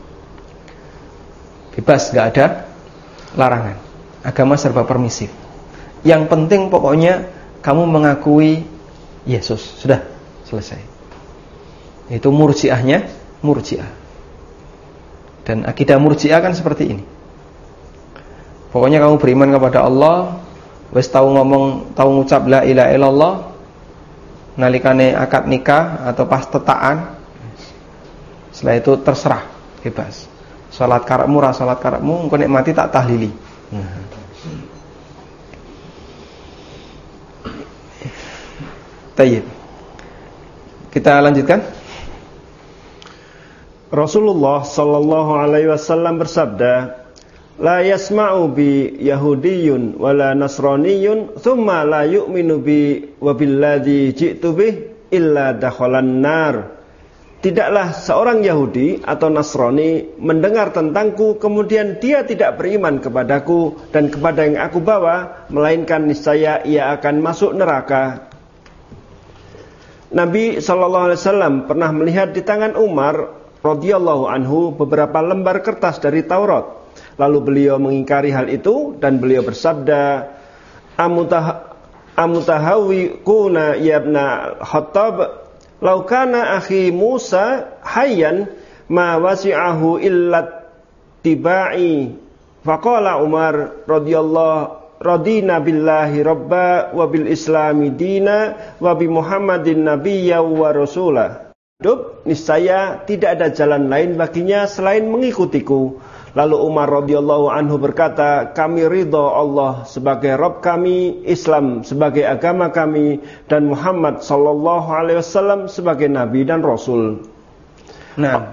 bebas, gak ada larangan. Agama serba permisif. Yang penting pokoknya kamu mengakui Yesus, sudah selesai. Itu murjiahnya murjiah. Dan akidah murjiah kan seperti ini. Pokoknya kamu beriman kepada Allah, wis tahu ngomong, tahu ngucap la ilaha illallah nalikane akad nikah atau pas tetaan. Setelah itu terserah, bebas. Salat karepmu ra salat karepmu, engko nek mati tak tahlili. Nah. Tayyib. Kita lanjutkan. Rasulullah sallallahu alaihi wasallam bersabda, la yasma'u bi yahudiyyun wala nasraniyyun thumma la yu'minu bi wa billadzi ji'tu bih illa dakhalan nar. Tidaklah seorang Yahudi atau Nasrani mendengar tentangku kemudian dia tidak beriman kepadaku dan kepada yang aku bawa, melainkan niscaya ia akan masuk neraka. Nabi sallallahu alaihi wasallam pernah melihat di tangan Umar radhiyallahu anhu beberapa lembar kertas dari Taurat. Lalu beliau mengingkari hal itu dan beliau bersabda, Amutah, amutahawi kuna yabna Khattab, laukana akhi Musa hayyan ma wasi'ahu illa tibai. Faqala Umar radhiyallahu radina billahi rabba wa bil islami dina wa bi Muhammadin nabiyya wa rasulah. Hidup niscaya tidak ada jalan lain baginya selain mengikutiku. Lalu Umar radhiyallahu anhu berkata, kami ridha Allah sebagai Rabb kami, Islam sebagai agama kami, dan Muhammad sallallahu alaihi wasallam sebagai nabi dan rasul. Nah,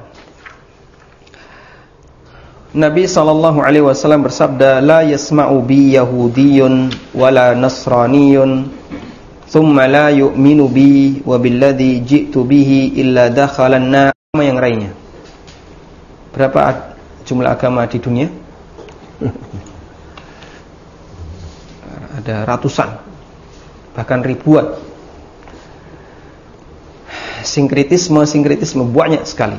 Nabi sallallahu alaihi wasallam bersabda, la yasma'u bi yahudiyyun wala nasraniyyun thumma la yu'minu bi wa billadzi ji'tu bihi illa dakhalan nar. Yang lainnya. Berapa jumlah agama di dunia? Ada ratusan, bahkan ribuan. Sinkretisme-sinkretisme banyak sekali.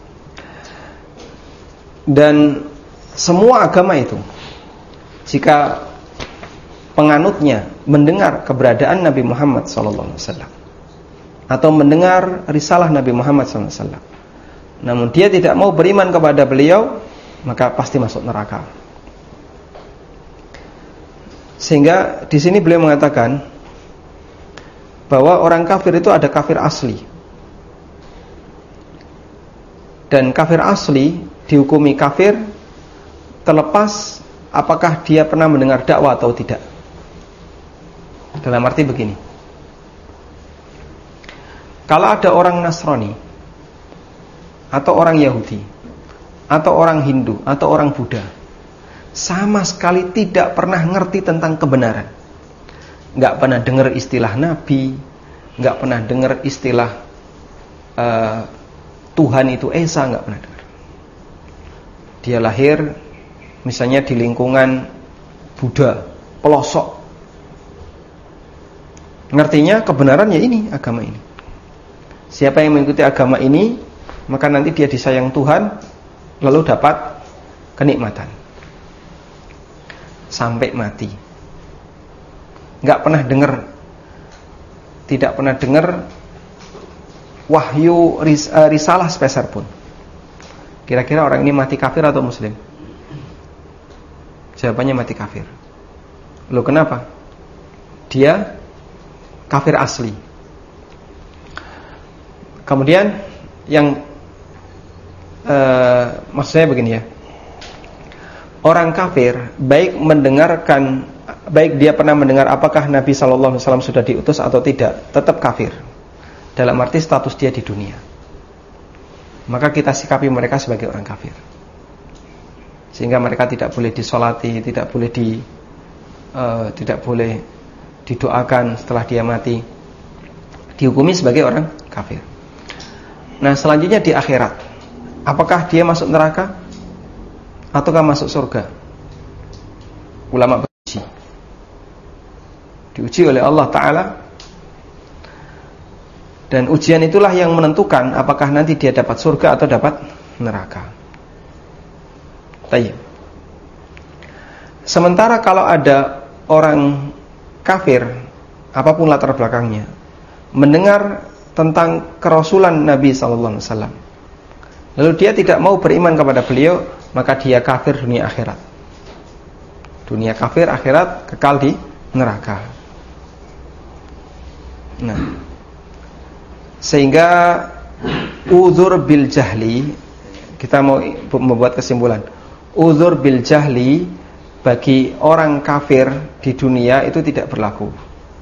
Dan semua agama itu, jika penganutnya mendengar keberadaan Nabi Muhammad sallallahu alaihi wasallam atau mendengar risalah Nabi Muhammad sallallahu alaihi wasallam, namun dia tidak mau beriman kepada beliau, maka pasti masuk neraka. Sehingga di sini beliau mengatakan bahwa orang kafir itu ada kafir asli, dan kafir asli dihukumi kafir terlepas apakah dia pernah mendengar dakwah atau tidak. Dalam arti begini, kalau ada orang Nasrani atau orang Yahudi atau orang Hindu atau orang Buddha sama sekali tidak pernah ngerti tentang kebenaran, nggak pernah dengar istilah Nabi, nggak pernah dengar istilah uh, Tuhan itu Esa, nggak pernah dengar. Dia lahir misalnya di lingkungan Buddha, pelosok, ngertinya kebenaran ya ini, agama ini. Siapa yang mengikuti agama ini, maka nanti dia disayang Tuhan, lalu dapat kenikmatan sampai mati. Nggak pernah dengar, tidak pernah dengar wahyu ris, uh, risalah sepeser pun. Kira-kira orang ini mati kafir atau muslim? Jawabannya mati kafir. Loh kenapa? dia kafir asli. Kemudian yang uh, maksudnya begini ya, orang kafir baik mendengarkan, baik dia pernah mendengar apakah Nabi shallallahu alaihi wasallam sudah diutus atau tidak, tetap kafir dalam arti status dia di dunia. Maka kita sikapi mereka sebagai orang kafir, sehingga mereka tidak boleh disolati, tidak boleh di uh, tidak boleh didoakan setelah dia mati, dihukumi sebagai orang kafir. Nah, selanjutnya di akhirat, apakah dia masuk neraka ataukah masuk surga? Ulama beruji, diuji oleh Allah Ta'ala, dan ujian itulah yang menentukan apakah nanti dia dapat surga atau dapat neraka. Baik. Sementara kalau ada orang kafir, apapun latar belakangnya, mendengar tentang kerasulan Nabi sallallahu alaihi wasallam, lalu dia tidak mau beriman kepada beliau, maka dia kafir dunia akhirat. Dunia kafir, akhirat kekal di neraka. Nah, sehingga uzur bil jahli, kita mau membuat kesimpulan, uzur bil jahli bagi orang kafir di dunia itu tidak berlaku.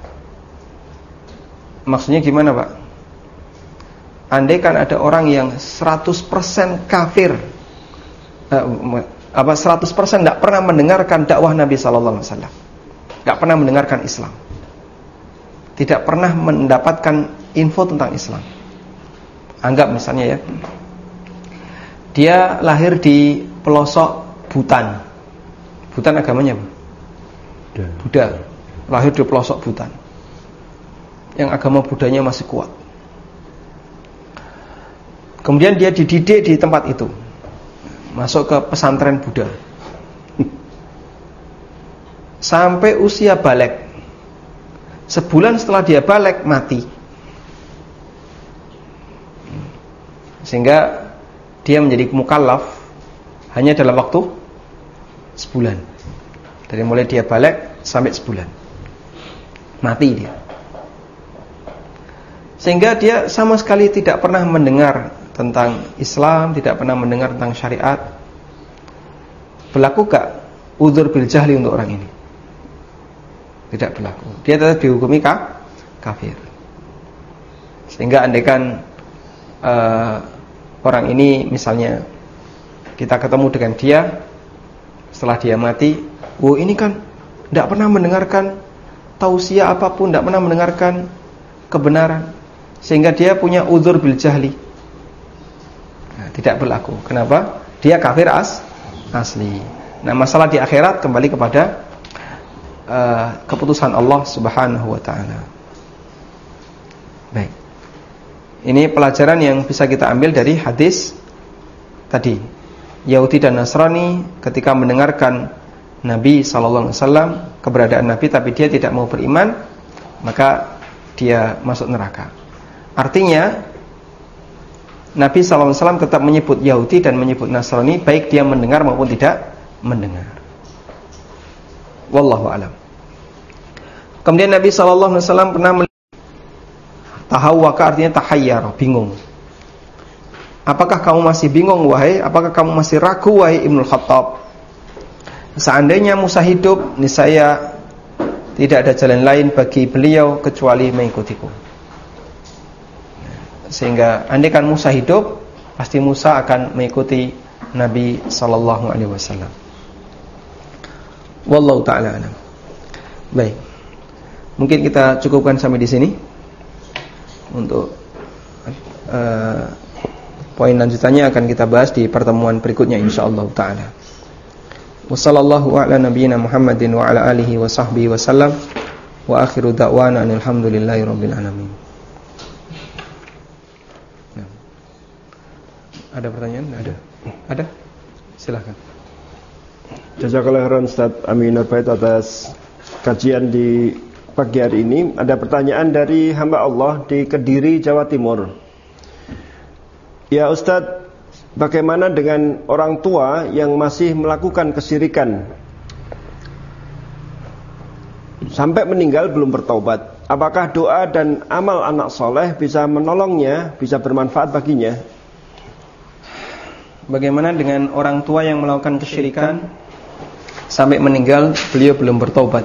Maksudnya gimana, Pak? Andai kan ada orang yang seratus persen kafir, eh, apa seratus persen tidak pernah mendengarkan dakwah Nabi sallallahu alaihi wasallam, tidak pernah mendengarkan Islam, tidak pernah mendapatkan info tentang Islam. Anggap misalnya ya, dia lahir di pelosok Butan. Butan agamanya apa? Buddha. Lahir di pelosok Butan, yang agama Buddhanya masih kuat. Kemudian dia dididik di tempat itu, masuk ke pesantren Buddha, sampai usia balik. Sebulan setelah dia balik, mati. Sehingga dia menjadi mukallaf hanya dalam waktu sebulan. Dari mulai dia balik sampai sebulan, mati dia. Sehingga dia sama sekali tidak pernah mendengar tentang Islam, tidak pernah mendengar tentang syariat. Berlaku gak uzur bil jahli untuk orang ini? Tidak berlaku. Dia tetap dihukumi ka, kafir. Sehingga andaikan uh, orang ini misalnya kita ketemu dengan dia setelah dia mati, oh ini kan tidak pernah mendengarkan tausiah apapun, tidak pernah mendengarkan kebenaran, sehingga dia punya uzur bil jahli. Nah, tidak berlaku. Kenapa? Dia kafir as, asli. Nah, masalah di akhirat kembali kepada uh, keputusan Allah Subhanahu wa taala. Baik. Ini pelajaran yang bisa kita ambil dari hadis tadi. Yahudi dan Nasrani ketika mendengarkan Nabi sallallahu alaihi wasallam, keberadaan Nabi, tapi dia tidak mau beriman, maka dia masuk neraka. Artinya Nabi sallallahu alaihi wasallam tetap menyebut Yahudi dan menyebut Nasrani, baik dia mendengar maupun tidak mendengar. Wallahu a'lam. Kemudian Nabi sallallahu alaihi wasallam pernah tahawwaka, artinya tahayyar, bingung. Apakah kamu masih bingung wahai, apakah kamu masih ragu wahai Ibnu Khattab? Seandainya Musa hidup, niscaya tidak ada jalan lain bagi beliau kecuali mengikutiku. Sehingga andaikan Musa hidup, pasti Musa akan mengikuti Nabi sallallahu alaihi wasallam. Wallahu taala alam. Baik. Mungkin kita cukupkan sampai di sini. Untuk uh, poin lanjutannya akan kita bahas di pertemuan berikutnya insyaallah taala. Wassallallahu ala nabiyyina Muhammadin wa ala alihi wa sahbihi wasallam. Wa akhiru da'wana alhamdulillahi rabbil alamin. Ada pertanyaan? Ada. Ada? Silakan. Jazakallahu khairan Ustaz Amin Arbait atas kajian di pagi hari ini. Ada pertanyaan dari hamba Allah di Kediri, Jawa Timur. Ya Ustaz, bagaimana dengan orang tua yang masih melakukan kesyirikan? sampai meninggal belum bertaubat, apakah doa dan amal anak soleh bisa menolongnya, bisa bermanfaat baginya? Bagaimana dengan orang tua yang melakukan kesyirikan sampai meninggal beliau belum bertaubat?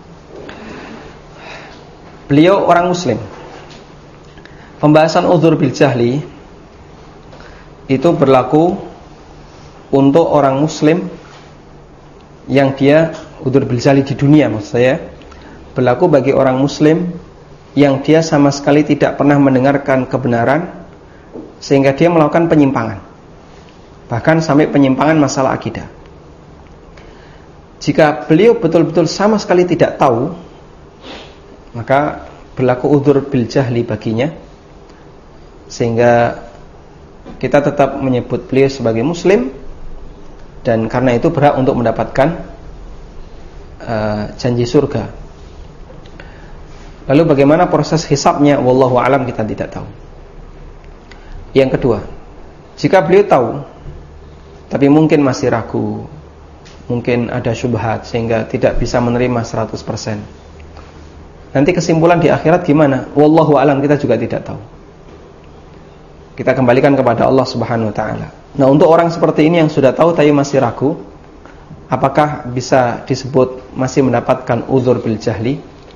Beliau orang muslim. Pembahasan udzur bil jahli itu berlaku untuk orang muslim yang dia udzur bil jahli di dunia, maksud saya berlaku bagi orang muslim yang dia sama sekali tidak pernah mendengarkan kebenaran sehingga dia melakukan penyimpangan, bahkan sampai penyimpangan masalah akidah. Jika beliau betul-betul sama sekali tidak tahu, maka berlaku udzur bil jahli baginya, sehingga kita tetap menyebut beliau sebagai muslim, dan karena itu berhak untuk mendapatkan uh, janji surga. Lalu bagaimana proses hisabnya? Wallahu alam, kita tidak tahu. Yang kedua, jika beliau tahu tapi mungkin masih ragu, mungkin ada syubhat sehingga tidak bisa menerima seratus persen, nanti kesimpulan di akhirat gimana? Wallahu alam, kita juga tidak tahu. Kita kembalikan kepada Allah Subhanahu wa taala. Nah, untuk orang seperti ini yang sudah tahu tapi masih ragu, apakah bisa disebut masih mendapatkan udzur bil jahli?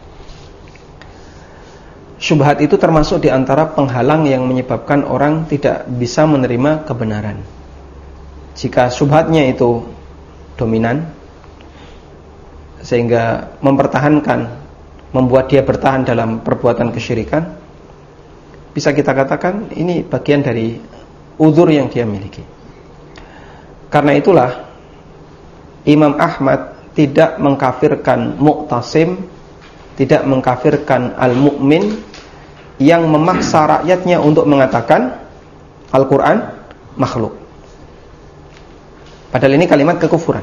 Syubhat itu termasuk di antara penghalang yang menyebabkan orang tidak bisa menerima kebenaran. Jika syubhatnya itu dominan sehingga mempertahankan, membuat dia bertahan dalam perbuatan kesyirikan, bisa kita katakan ini bagian dari uzur yang dia miliki. Karena itulah Imam Ahmad tidak mengkafirkan Mu'tasim, tidak mengkafirkan al-mu'min yang memaksa rakyatnya untuk mengatakan Al-Quran makhluk. Padahal ini kalimat kekufuran.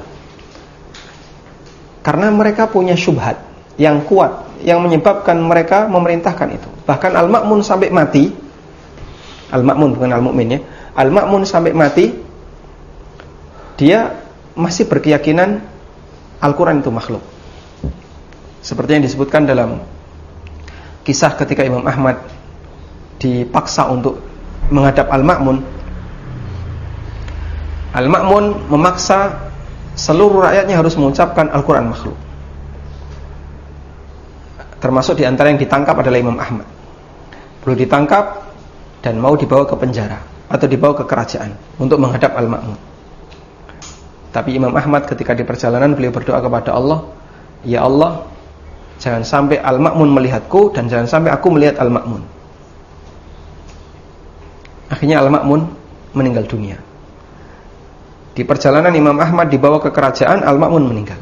Karena mereka punya syubhat yang kuat yang menyebabkan mereka memerintahkan itu. Bahkan Al-Ma'mun sampai mati, Al-Ma'mun bukan Al-Mu'min ya, Al-Ma'mun sampai mati, dia masih berkeyakinan Al-Quran itu makhluk. Seperti yang disebutkan dalam kisah ketika Imam Ahmad dipaksa untuk menghadap Al-Ma'mun. Al-Ma'mun memaksa seluruh rakyatnya harus mengucapkan Al-Quran makhluk. Termasuk di antara yang ditangkap adalah Imam Ahmad. Beliau ditangkap dan mau dibawa ke penjara atau dibawa ke kerajaan untuk menghadap Al-Ma'mun. Tapi Imam Ahmad ketika di perjalanan beliau berdoa kepada Allah, ya Allah, jangan sampai Al-Ma'mun melihatku dan jangan sampai aku melihat Al-Ma'mun. Akhirnya Al-Ma'mun meninggal dunia. Di perjalanan Imam Ahmad dibawa ke kerajaan, Al-Ma'mun meninggal.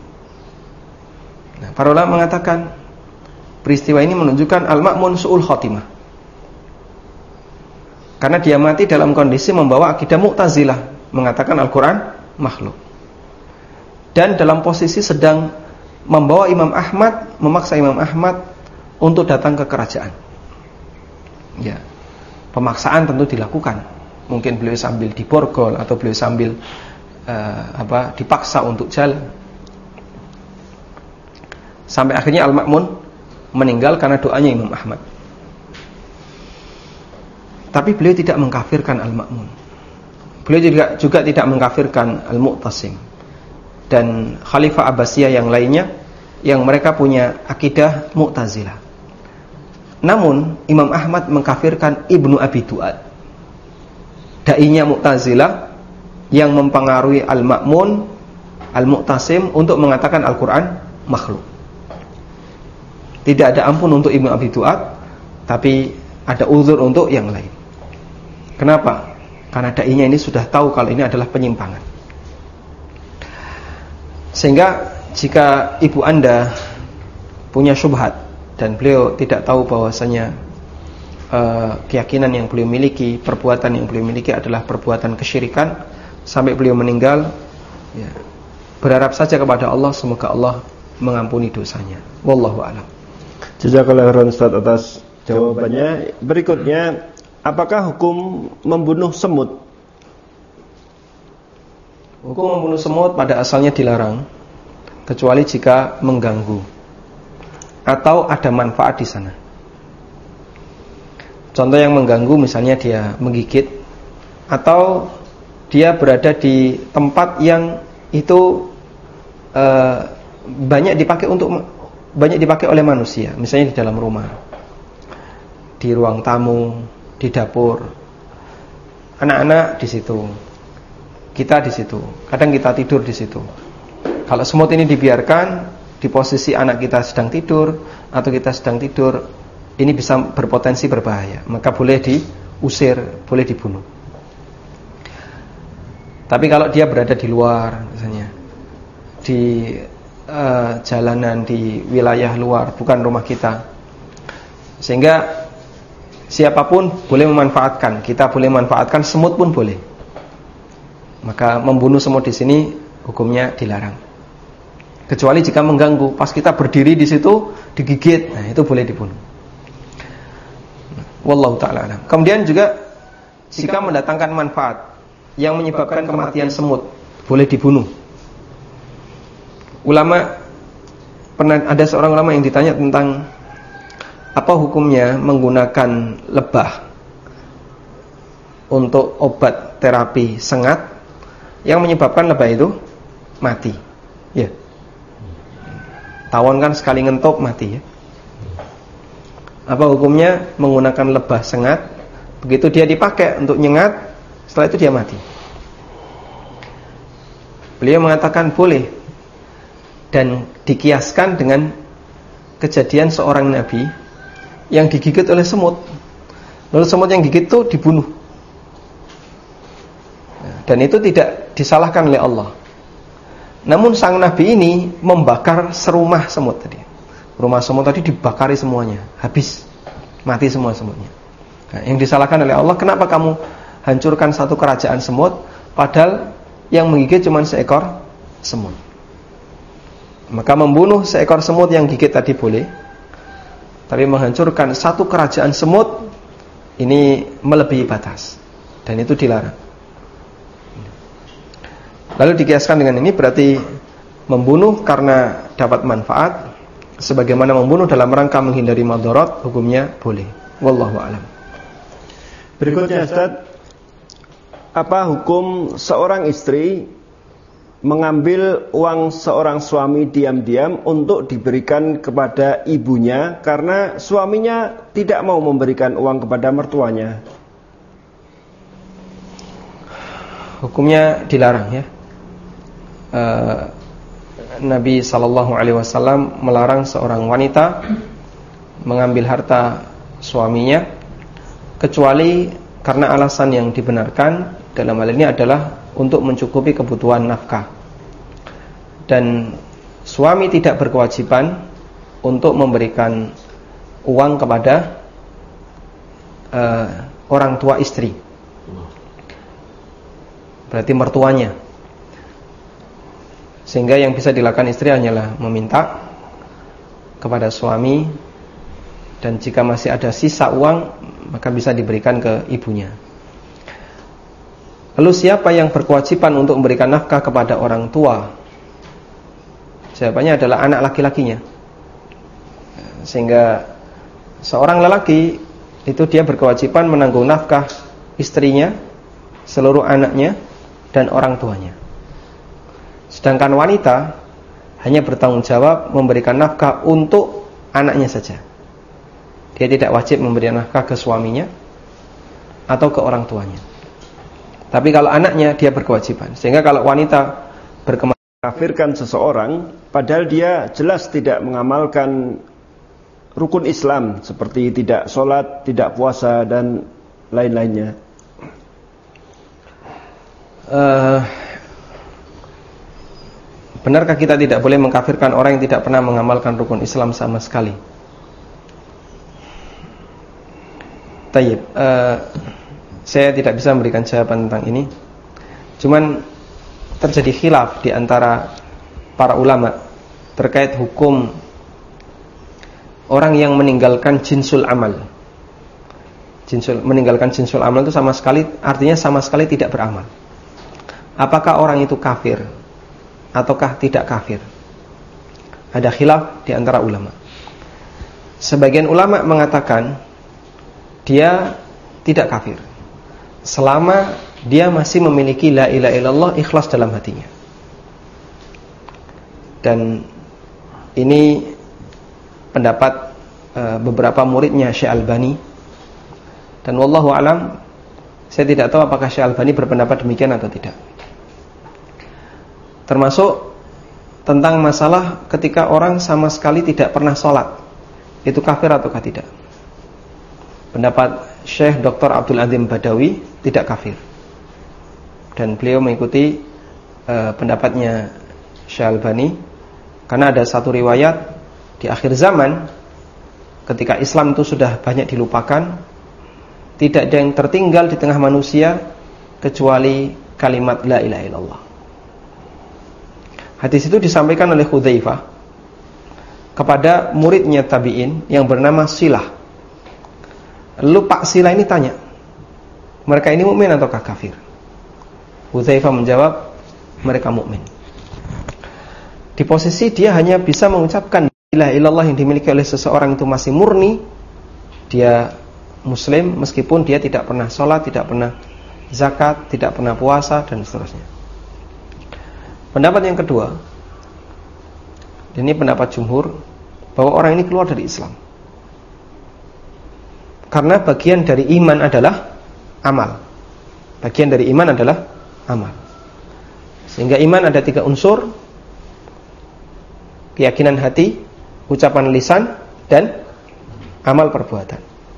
Nah, para ulama mengatakan peristiwa ini menunjukkan Al-Ma'mun su'ul khotimah, karena dia mati dalam kondisi membawa akidah Mu'tazilah, mengatakan Al-Quran makhluk, dan dalam posisi sedang membawa Imam Ahmad, memaksa Imam Ahmad untuk datang ke kerajaan. Ya, pemaksaan tentu dilakukan. Mungkin beliau sambil diborgol atau beliau sambil uh, apa dipaksa untuk jalan. Sampai akhirnya Al-Ma'mun meninggal karena doanya Imam Ahmad. Tapi beliau tidak mengkafirkan Al-Ma'mun. Beliau juga, juga tidak mengkafirkan Al-Mu'tasim dan Khalifah Abbasiyah yang lainnya yang mereka punya akidah Mu'tazilah. Namun Imam Ahmad mengkafirkan Ibnu Abi Du'ad, da'inya Mu'tazilah yang mempengaruhi Al-Ma'mun, Al-Mu'tasim untuk mengatakan Al-Quran makhluk. Tidak ada ampun untuk Ibnu Abi Du'ad, tapi ada uzur untuk yang lain. Kenapa? Karena da'inya ini sudah tahu kalau ini adalah penyimpangan. Sehingga jika ibu Anda punya syubhat dan beliau tidak tahu bahwasanya uh, keyakinan yang beliau miliki, perbuatan yang beliau miliki adalah perbuatan kesyirikan sampai beliau meninggal, ya, berharap saja kepada Allah semoga Allah mengampuni dosanya. Wallahu a'lam. Jazakallahu khairan Ustaz atas jawabannya. Berikutnya, apakah hukum membunuh semut? Hukum membunuh semut pada asalnya dilarang, kecuali jika mengganggu. atau ada manfaat di sana. Contoh yang mengganggu misalnya dia menggigit, atau dia berada di tempat yang itu uh, banyak dipakai untuk banyak dipakai oleh manusia, misalnya di dalam rumah, di ruang tamu, di dapur, anak-anak di situ, kita di situ, kadang kita tidur di situ. Kalau semut ini dibiarkan di posisi anak kita sedang tidur atau kita sedang tidur, ini bisa berpotensi berbahaya, maka boleh diusir, boleh dibunuh. Tapi kalau dia berada di luar, misalnya di uh, jalanan, di wilayah luar, bukan rumah kita, sehingga siapapun boleh memanfaatkan, kita boleh memanfaatkan, semut pun boleh, maka membunuh semut di sini hukumnya dilarang. Kecuali jika mengganggu, pas kita berdiri di situ digigit, nah itu boleh dibunuh. Wallahu ta'ala alam. Kemudian juga jika mendatangkan manfaat yang menyebabkan kematian semut, boleh dibunuh. Ulama, pernah ada seorang ulama yang ditanya tentang apa hukumnya menggunakan lebah untuk obat terapi sengat yang menyebabkan lebah itu mati. Ya. Tawon kan sekali ngentop mati ya. Apa hukumnya menggunakan lebah sengat, begitu dia dipakai untuk nyengat, setelah itu dia mati? Beliau mengatakan boleh, dan dikiaskan dengan kejadian seorang nabi yang digigit oleh semut, lalu semut yang gigit itu dibunuh, dan itu tidak disalahkan oleh Allah. Namun sang nabi ini membakar serumah semut tadi. Rumah semut tadi dibakari semuanya, habis, mati semua semutnya. Nah, yang disalahkan oleh Allah, kenapa kamu hancurkan satu kerajaan semut, padahal yang menggigit cuma seekor semut. Maka membunuh seekor semut yang gigit tadi boleh, tapi menghancurkan satu kerajaan semut ini melebihi batas, dan itu dilarang. Lalu dikiaskan dengan ini, berarti membunuh karena dapat manfaat, sebagaimana membunuh dalam rangka menghindari madarat, hukumnya boleh. Wallahu a'lam. Berikutnya Ustaz, apa hukum seorang istri mengambil uang seorang suami diam-diam untuk diberikan kepada ibunya karena suaminya tidak mau memberikan uang kepada mertuanya? Hukumnya dilarang ya. Uh, Nabi sallallahu alaihi wasallam melarang seorang wanita mengambil harta suaminya kecuali karena alasan yang dibenarkan. Dalam hal ini adalah untuk mencukupi kebutuhan nafkah, dan suami tidak berkewajiban untuk memberikan uang kepada uh, orang tua istri, berarti mertuanya. Sehingga yang bisa dilakukan istri hanyalah meminta kepada suami, dan jika masih ada sisa uang maka bisa diberikan ke ibunya. Lalu siapa yang berkewajiban untuk memberikan nafkah kepada orang tua? Jawabannya adalah anak laki-lakinya. Sehingga seorang lelaki itu dia berkewajiban menanggung nafkah istrinya, seluruh anaknya, dan orang tuanya. Sedangkan wanita hanya bertanggung jawab memberikan nafkah untuk anaknya saja. Dia tidak wajib memberikan nafkah ke suaminya atau ke orang tuanya. Tapi kalau anaknya dia berkewajiban. Sehingga kalau wanita berkafirkan seseorang padahal dia jelas tidak mengamalkan rukun Islam seperti tidak sholat, tidak puasa, dan lain-lainnya. Uh, benarkah kita tidak boleh mengkafirkan orang yang tidak pernah mengamalkan rukun Islam sama sekali? Tayyib, uh, saya tidak bisa memberikan jawaban tentang ini. Cuman terjadi khilaf di antara para ulama terkait hukum orang yang meninggalkan jinsul amal. Jinsul, meninggalkan jinsul amal itu sama sekali, artinya sama sekali tidak beramal. Apakah orang itu kafir ataukah tidak kafir? Ada khilaf di antara ulama. Sebagian ulama mengatakan dia tidak kafir selama dia masih memiliki la ilaha illallah ikhlas dalam hatinya. Dan ini pendapat uh, beberapa muridnya Syekh Albani. Dan wallahu alam, saya tidak tahu apakah Syekh Albani berpendapat demikian atau tidak. Termasuk tentang masalah ketika orang sama sekali tidak pernah sholat, itu kafir ataukah tidak. Pendapat Syekh Doktor Abdul Azim Badawi tidak kafir. Dan beliau mengikuti uh, pendapatnya Syekh Albani, karena ada satu riwayat di akhir zaman ketika Islam itu sudah banyak dilupakan, tidak ada yang tertinggal di tengah manusia kecuali kalimat la ilaha illallah. Hadis itu disampaikan oleh Hudzaifah kepada muridnya tabi'in yang bernama Silah. Lalu Pak Silah ini tanya, mereka ini mukmin ataukah kafir? Hudzaifah menjawab, mereka mukmin. Di posisi dia hanya bisa mengucapkan la ilaha illallah yang dimiliki oleh seseorang itu masih murni, dia muslim meskipun dia tidak pernah sholat, tidak pernah zakat, tidak pernah puasa, dan seterusnya. Pendapat yang kedua, ini pendapat jumhur, bahwa orang ini keluar dari Islam karena bagian dari iman adalah amal. Bagian dari iman adalah amal. Sehingga iman ada tiga unsur: keyakinan hati, ucapan lisan, dan amal perbuatan.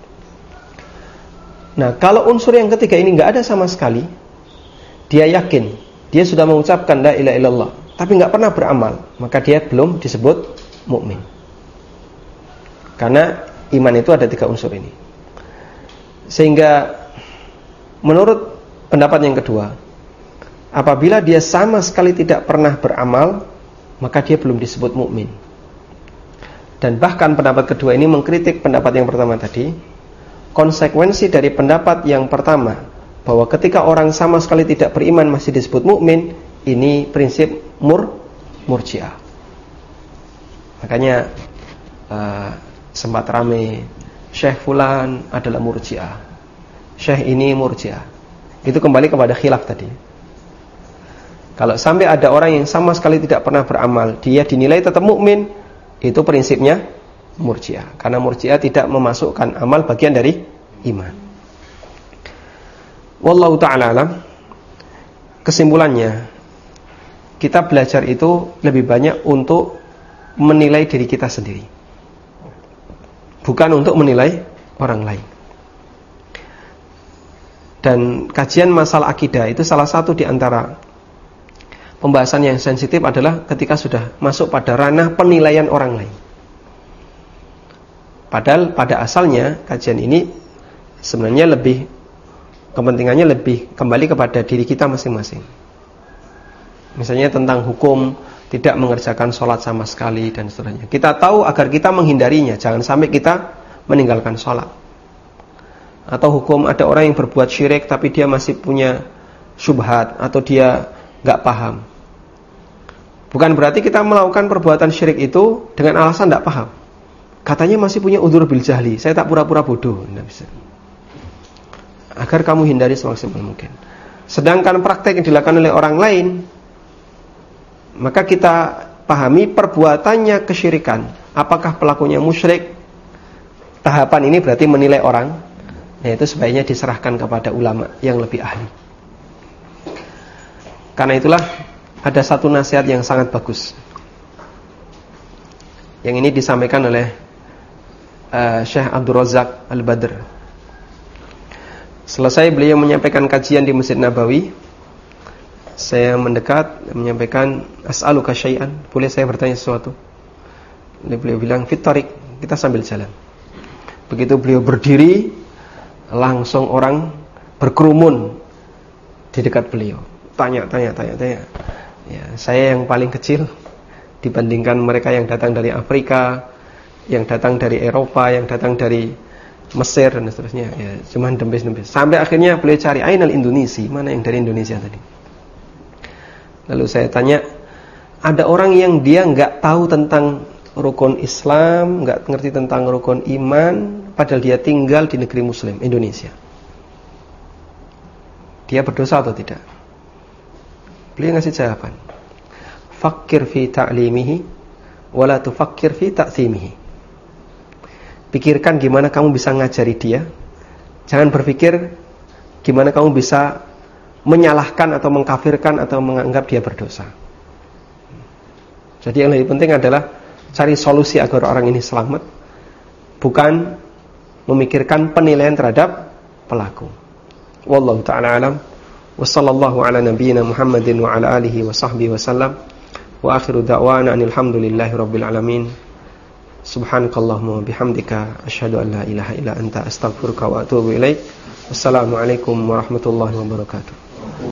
Nah, kalau unsur yang ketiga ini nggak ada sama sekali, dia yakin, dia sudah mengucapkan la ilaha illallah, tapi nggak pernah beramal, maka dia belum disebut mukmin. Karena iman itu ada tiga unsur ini. Sehingga menurut pendapat yang kedua, apabila dia sama sekali tidak pernah beramal, maka dia belum disebut mukmin. Dan bahkan pendapat kedua ini mengkritik pendapat yang pertama tadi. Konsekuensi dari pendapat yang pertama, bahwa ketika orang sama sekali tidak beriman masih disebut mukmin, ini prinsip mur murji'ah. Makanya uh, sempat rame, Syekh fulan adalah murji'ah, Syekh ini murji'ah. Itu kembali kepada khilaf tadi. Kalau sampai ada orang yang sama sekali tidak pernah beramal, dia dinilai tetap mukmin, itu prinsipnya murji'ah. Karena murji'ah tidak memasukkan amal bagian dari iman. Wallahu ta'ala alam. Kesimpulannya, kita belajar itu lebih banyak untuk menilai diri kita sendiri, bukan untuk menilai orang lain. Dan kajian masalah akidah itu salah satu di antara pembahasan yang sensitif adalah ketika sudah masuk pada ranah penilaian orang lain. Padahal pada asalnya kajian ini sebenarnya lebih, kepentingannya lebih kembali kepada diri kita masing-masing. Misalnya tentang hukum tidak mengerjakan sholat sama sekali dan seterusnya. Kita tahu agar kita menghindarinya, jangan sampai kita meninggalkan sholat. Atau hukum ada orang yang berbuat syirik tapi dia masih punya syubhat atau dia gak paham. Bukan berarti kita melakukan perbuatan syirik itu dengan alasan gak paham. Katanya masih punya udzur bil jahli, saya tak pura-pura bodoh. Tidak bisa. Agar kamu hindari semaksimal mungkin. Sedangkan praktek yang dilakukan oleh orang lain, maka kita pahami perbuatannya kesyirikan. Apakah pelakunya musyrik? Tahapan ini berarti menilai orang. Nah, itu sebaiknya diserahkan kepada ulama yang lebih ahli. Karena itulah ada satu nasihat yang sangat bagus. Yang ini disampaikan oleh uh, Syekh Abdul Razak Al-Badr. Selesai beliau menyampaikan kajian di Masjid Nabawi, saya mendekat menyampaikan, as'aluka syai'an, boleh saya bertanya sesuatu? Beliau bilang, fit tariq, kita sambil jalan. Begitu beliau berdiri, langsung orang berkerumun di dekat beliau. Tanya, tanya, tanya, tanya. Ya, saya yang paling kecil dibandingkan mereka yang datang dari Afrika, yang datang dari Eropa, yang datang dari Mesir dan seterusnya. Ya, cuman dempis-dempis. Sampai akhirnya beliau cari ainal Indonesi, mana yang dari Indonesia tadi. Lalu saya tanya, ada orang yang dia nggak tahu tentang rukun Islam, nggak ngerti tentang rukun iman, padahal dia tinggal di negeri Muslim, Indonesia. Dia berdosa atau tidak? Beliau ngasih jawaban. Fakir fi ta'limihi, wala tufakkir fi ta'thimihi. Pikirkan gimana kamu bisa ngajari dia. Jangan berpikir gimana kamu bisa menyalahkan atau mengkafirkan atau menganggap dia berdosa. Jadi yang lebih penting adalah cari solusi agar orang ini selamat, bukan memikirkan penilaian terhadap pelaku. Wallahu ta'ala alam. Wa sallallahu ala nabiyyina Muhammadin wa ala alihi wa sahbihi wa sallam. Wa akhiru da'wana anil hamdulillahi rabbil alamin. Subhanakallahumma wa bihamdika asyhadu an la ilaha illa anta astaghfiruka wa atubu ilaik. Wassalamualaikum warahmatullahi wabarakatuh.